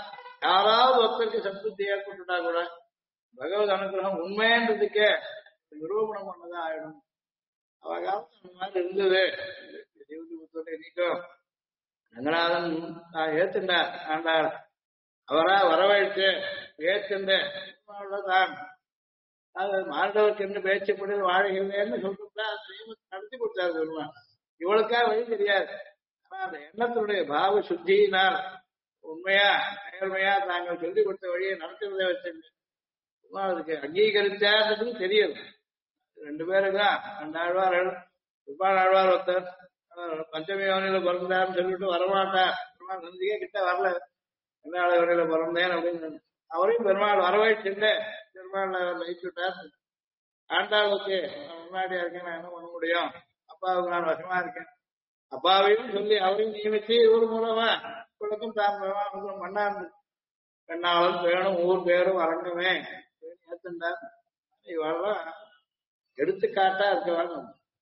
யாராவது ஒருத்தருக்கு சத்புத்தி ஏற்பட்டுட்டா கூட பகவத் அனுகிரகம் உண்மைன்றதுக்கே நிரூபணம் பண்ணதான் ஆயிடும். அவ காலத்துல அந்த மாதிரி இருந்தது. நீக்கும் ரங்கநாதன் நான் ஏத்துண்டார் ஆண்டார் அவரா வரவழைத்து ஏத்துண்டு தான் அது மாண்டவருக்கு என்று பேச்சுப்படி வாழ்கிறேன்னு சொல்லிட்டு அந்த நியமத்தை நடத்தி கொடுத்தாரு பெருமாள். இவளுக்கா வழி தெரியாது. ஆனா அந்த எண்ணத்தினுடைய பாவ சுத்தியினால் உண்மையா நேர்மையா தாங்கள் சொல்லிக் கொடுத்த வழியை நடத்துவதை வச்சிருந்து அதுக்கு அங்கீகரிச்சார்ன்றது தெரியுது. ரெண்டு பேருக்கும் ரெண்டு ஆழ்வார்கள் துப்பான் ஆழ்வார் ஒருத்தர் பஞ்சமி யோனியில பிறந்தார்னு சொல்லிட்டு வரமாட்டார். பெருமாள் நந்திக்கே கிட்ட வரல, என்ன யோனியில பிறந்தேன் அப்படின்னு அவரையும் பெருமாள் வரவழைச்சுட்டு பெருமாள் வைச்சுட்டார். ஆண்டாளுக்கு முன்னாடியா இருக்கேன், நான் என்ன பண்ண முடியும், அப்பாவுக்கு நான் வசமா இருக்கேன், அப்பாவையும் சொல்லி அவரையும் நியமிச்சு இவர் மூலமா இவளுக்கும் தான் மண்ணா இருந்து பெண்ணாளன் வேணும் ஊர் பேரும் அரங்கமே ஏத்துண்டார். இவெல்லாம் எடுத்துக்காட்டா இருக்கவாங்க.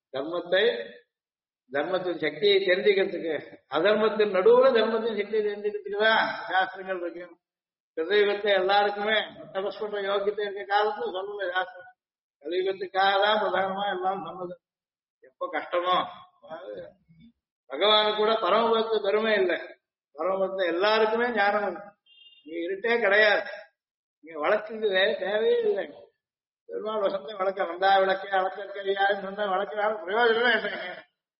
தர்மத்தின் சக்தியை தெரிஞ்சுக்கிறதுக்கு, அதர்மத்தின் நடுவுல தர்மத்தின் சக்தியை தெரிஞ்சுக்கிறதுக்கு தான் சாஸ்திரங்கள் இருக்கு. கலியுகத்தை எல்லாருக்குமே தபஸ் பண்ற யோகியத்தை இருக்க காலத்துல சொல்லல சாஸ்திரம். கலியுகத்துக்காக தான் பிரதானமா எல்லாம் சொன்னது. எப்ப கஷ்டமோ பகவானுக்கு கூட பரமபக்த பெருமை இல்லை. பரமபக்த எல்லாருக்குமே ஞானம் இருக்கு. நீ இருட்டே கிடையாது, நீங்க வளர்க்குறது தேவையே இல்லை. பெருமாள் வசந்த வளர்க்க வந்தா விளக்கே அளக்கறியான்னு சொன்னா வளர்க்கிறாலும் பிரயோஜனமே இல்லைங்க.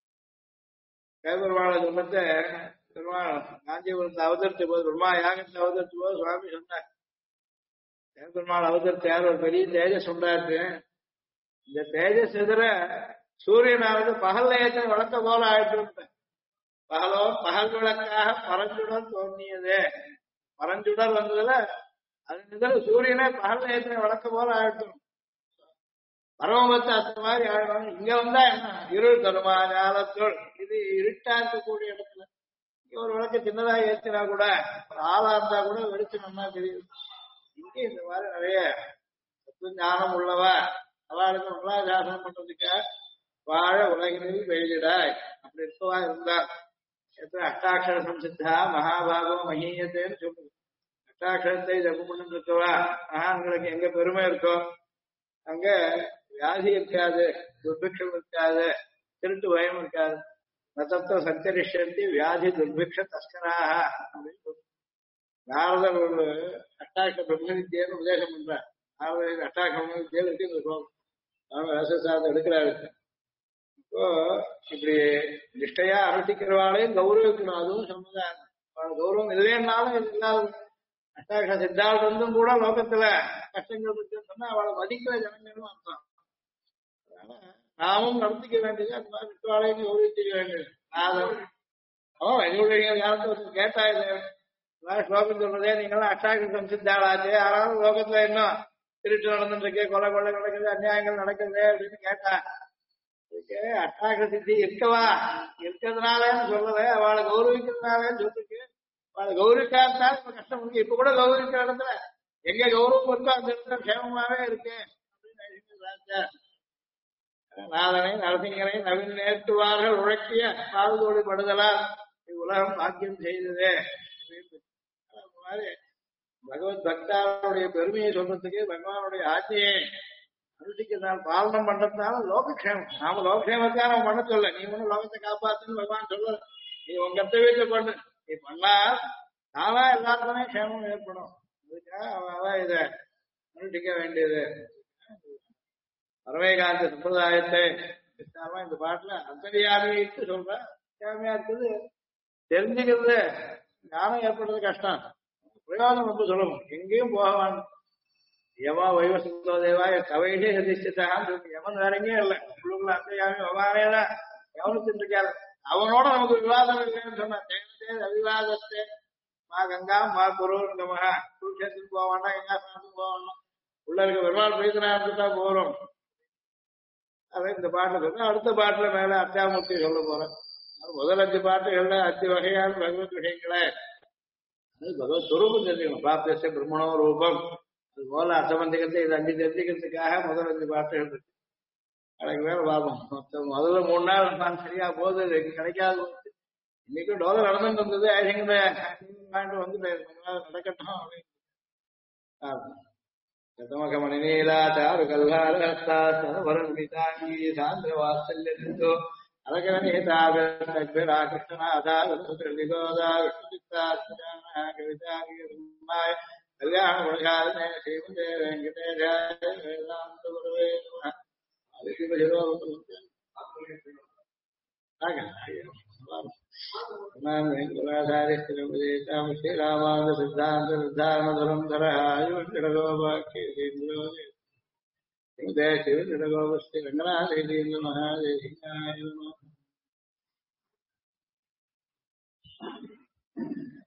பெருமாளை சொன்னது பெருமாள் காஞ்சிபுரத்தை அவதரித்த போது பிரம்மா யாகத்தை அவதரித்த போது சுவாமி சொன்னார், பெருமாள் அவதரித்தார் ஒரு பெரிய தேஜஸ் உண்டாச்சு. இந்த தேஜஸ் எதிர சூரியனாவது பகல் நேயத்தை வளர்த்த போல ஆயிட்டு பகல் விளக்காக பரஞ்சுடர் தோன்றியது. பரஞ்சுடர் வந்ததுல அது சூரியனே பகல் நேயத்தை வளர்க்க போல ஆயிட்டும். பரமபத்தை அந்த மாதிரி ஆயிடும். இங்க வந்தா என்ன இருள் தருமா ஞானத்தோள், இது இருட்டா இருக்கக்கூடிய இடத்துல ஒரு விளக்கு சின்னதா ஏற்றினா கூட ஆளா இருந்தா கூட வெளிச்சம் நல்லா தெரியுது. இங்க இந்த மாதிரி நிறைய ஞானம் உள்ளவா அவளுக்கு மங்களாசாசனம் பண்றதுக்கு வாழ உலகினில் வெயிலிடாய் அப்படி இருக்கவா இருந்தா எத்தனை அஷ்டாட்சர சம்சித்தா மகாபாகோ மகீயத்தேன்னு சொல்லுது. அஷ்டாட்சரத்தை ஜபம் பண்ணு இருக்கவா மகான்களுக்கு எங்க பெருமை இருக்கோ அங்க வியாதி இருக்காது, துர்பிக்ஷம் இருக்காது, திருட்டு பயம் இருக்காது. நதத்த சஞ்சரிஷந்தி வியாதி துர்பிக்ஷ தஸ்கராக அப்படின்னு நாரதர் ஒரு அஷ்டாட்சர பிரம்ம வித்தியன்னு உபதேசம் பண்றார். நாரதர் அஷ்டாட்சர பிரம்ம வித்தியில் இருக்கு இந்த ஸ்லோகம் ரசசாதம் எடுக்கிறாரு. இப்போ இப்படி நிஷ்டையா அரசிக்கிறவாளையும் கௌரவிக்கணும், அதுவும் சமுதாயம். கௌரவம் இல்லைன்னாலும் இல்லாத அஷ்டாட்சர சித்தாள் இருந்தும் கூட லோகத்துல கஷ்டங்கள் இருக்குன்னு சொன்னா அவளை மதிக்கிற ஜனங்களும் அர்த்தம். அதனால நாமும் நடத்திக்க வேண்டியது அந்த மாதிரி விட்டுவாளையும் கௌரவிச்சுக்க வேண்டியது. எங்களுடைய காலத்துல கேட்டா இது ஸ்லோகம் சொல்றதே நீங்களாம் அஷ்டாட்சரம் சித்தாளாச்சு, ஆனாலும் லோகத்துல இன்னும் திருட்டு நடந்துட்டு இருக்கே, கொலை கொள்ளை நடக்குது, அநியாயங்கள் நடக்குது அப்படின்னு கேட்டா அஷ்டாட்சர சித்தி இருக்கவா இருக்கிறதுனாலன்னு சொல்லல, அவளை கௌரவிக்கிறதுனாலன்னு சொல்லிருக்கு. அவளை கௌரவிக்காதனால இப்ப கஷ்டம் இருக்கு. இப்ப கூட கௌரவிக்கிற இடத்துல எங்க கௌரவம் இருக்கோ அந்த இடத்துல க்ஷேமமாவே இருக்கு அப்படின்னு நாதனை நரசிங்கனை நவீன் நேர்த்துவார்கள் உழைக்கிய பாதுகோடி படுதலால் இவ்வுலகம் பாக்கியம் செய்ததே. அந்த மாதிரி பகவத் பக்தாவுடைய பெருமையை சொல்றதுக்கு பகவானுடைய ஆட்சியை அனுஷ்டிக்கிறதுனால பாலனம் பண்றதுனால லோகக்ஷேமம். நாம லோகக்ஷேமத்தை நம்ம பண்ண சொல்ல, நீ ஒண்ணு லோகத்தை காப்பாத்துன்னு பகவான் சொல்ல, நீ உங்க கர்த்தவியத்தை பண்ணு, நீ பண்ணா நானா எல்லாருக்குமே க்ஷேமம் ஏற்படும். அதுக்காக அவன் இதை அனுஷ்டிக்க வேண்டியது. பரமேகாந்த சம்பிரதாயத்தை இந்த பாட்டுல அந்தரியாமிட்டு சொல்ற அந்தரியாமியா இருக்குது. தெரிஞ்சுக்கிறது ஞானம் ஏற்படுறது கஷ்டம், பிரயோஜனம் ரொம்ப சொல்லணும். எங்கேயும் போகவான் யமா வைவசந்தோ தேவா கவையிலே அதிஷ்டித்தான்னு சொல்லி எவன் வேற எங்கேயும் இல்லை. உள்ளுக்குள்ள அந்தரியாமி பகவானேதான் கவனிச்சுட்டு இருக்காரு. அவனோட நமக்கு விவாதம் இல்லைன்னு சொன்னா தேவத்தே அவிவாதத்தே மா கங்கா மா குருங்க மகா குருஷேத்துக்கு போவானா கங்கா சாத்துக்கு போவானா உள்ள இருக்க பெருமாள் பிரீதனா இருந்துட்டா போறோம். அதான் இந்த பாட்டுல சொல்ல. அடுத்த பாட்டுல மேல அத்தியாமூர்த்தி சொல்ல போறேன். முதல் 5 பாட்டுகள்ல 5 வகையான பகவத் விஷயங்களே பகவத் சுரூபம் தெரிஞ்சுக்கணும். பிராப்திய பிரம்மணோ ரூபம் அது போல அசம்பந்திகத்தை இது 5 தெரிஞ்சுக்கிறதுக்காக முதல் 5 பாட்டுகள் இருக்கு. எனக்கு மேல பாபம் முதல்ல 3 நாள் நான் சரியா போகுது கிடைக்காது. இன்னைக்கும் டோலர் நடந்துட்டு இருந்தது. வாங்கிட்டு வந்துட்டேன் நடக்கட்டும் அப்படின்னு கதமகமணிநீலாச்சாரு கல்லாரஹஸ்தா சரவரமிதாங்கி சாந்திர வாத்சல்யசிந்தோ அரகணீதாபிராகிருஷ்ணநாதா விஷ்ணுதிர்விகோதா விஷ்ணுதித்தாத்மஜானः கவிதாகிருமாய கல்யாண குணசாலினே ஸ்ரீமதே வெங்கடேஷாய வேதாந்த குருவே நமः श्रीरामानंद सिद्धांत सिद्धारणधरंधर आयुर्गोपाख्येन्द्रो शिवगोपश्री रंगनाथेन्द्र महादेव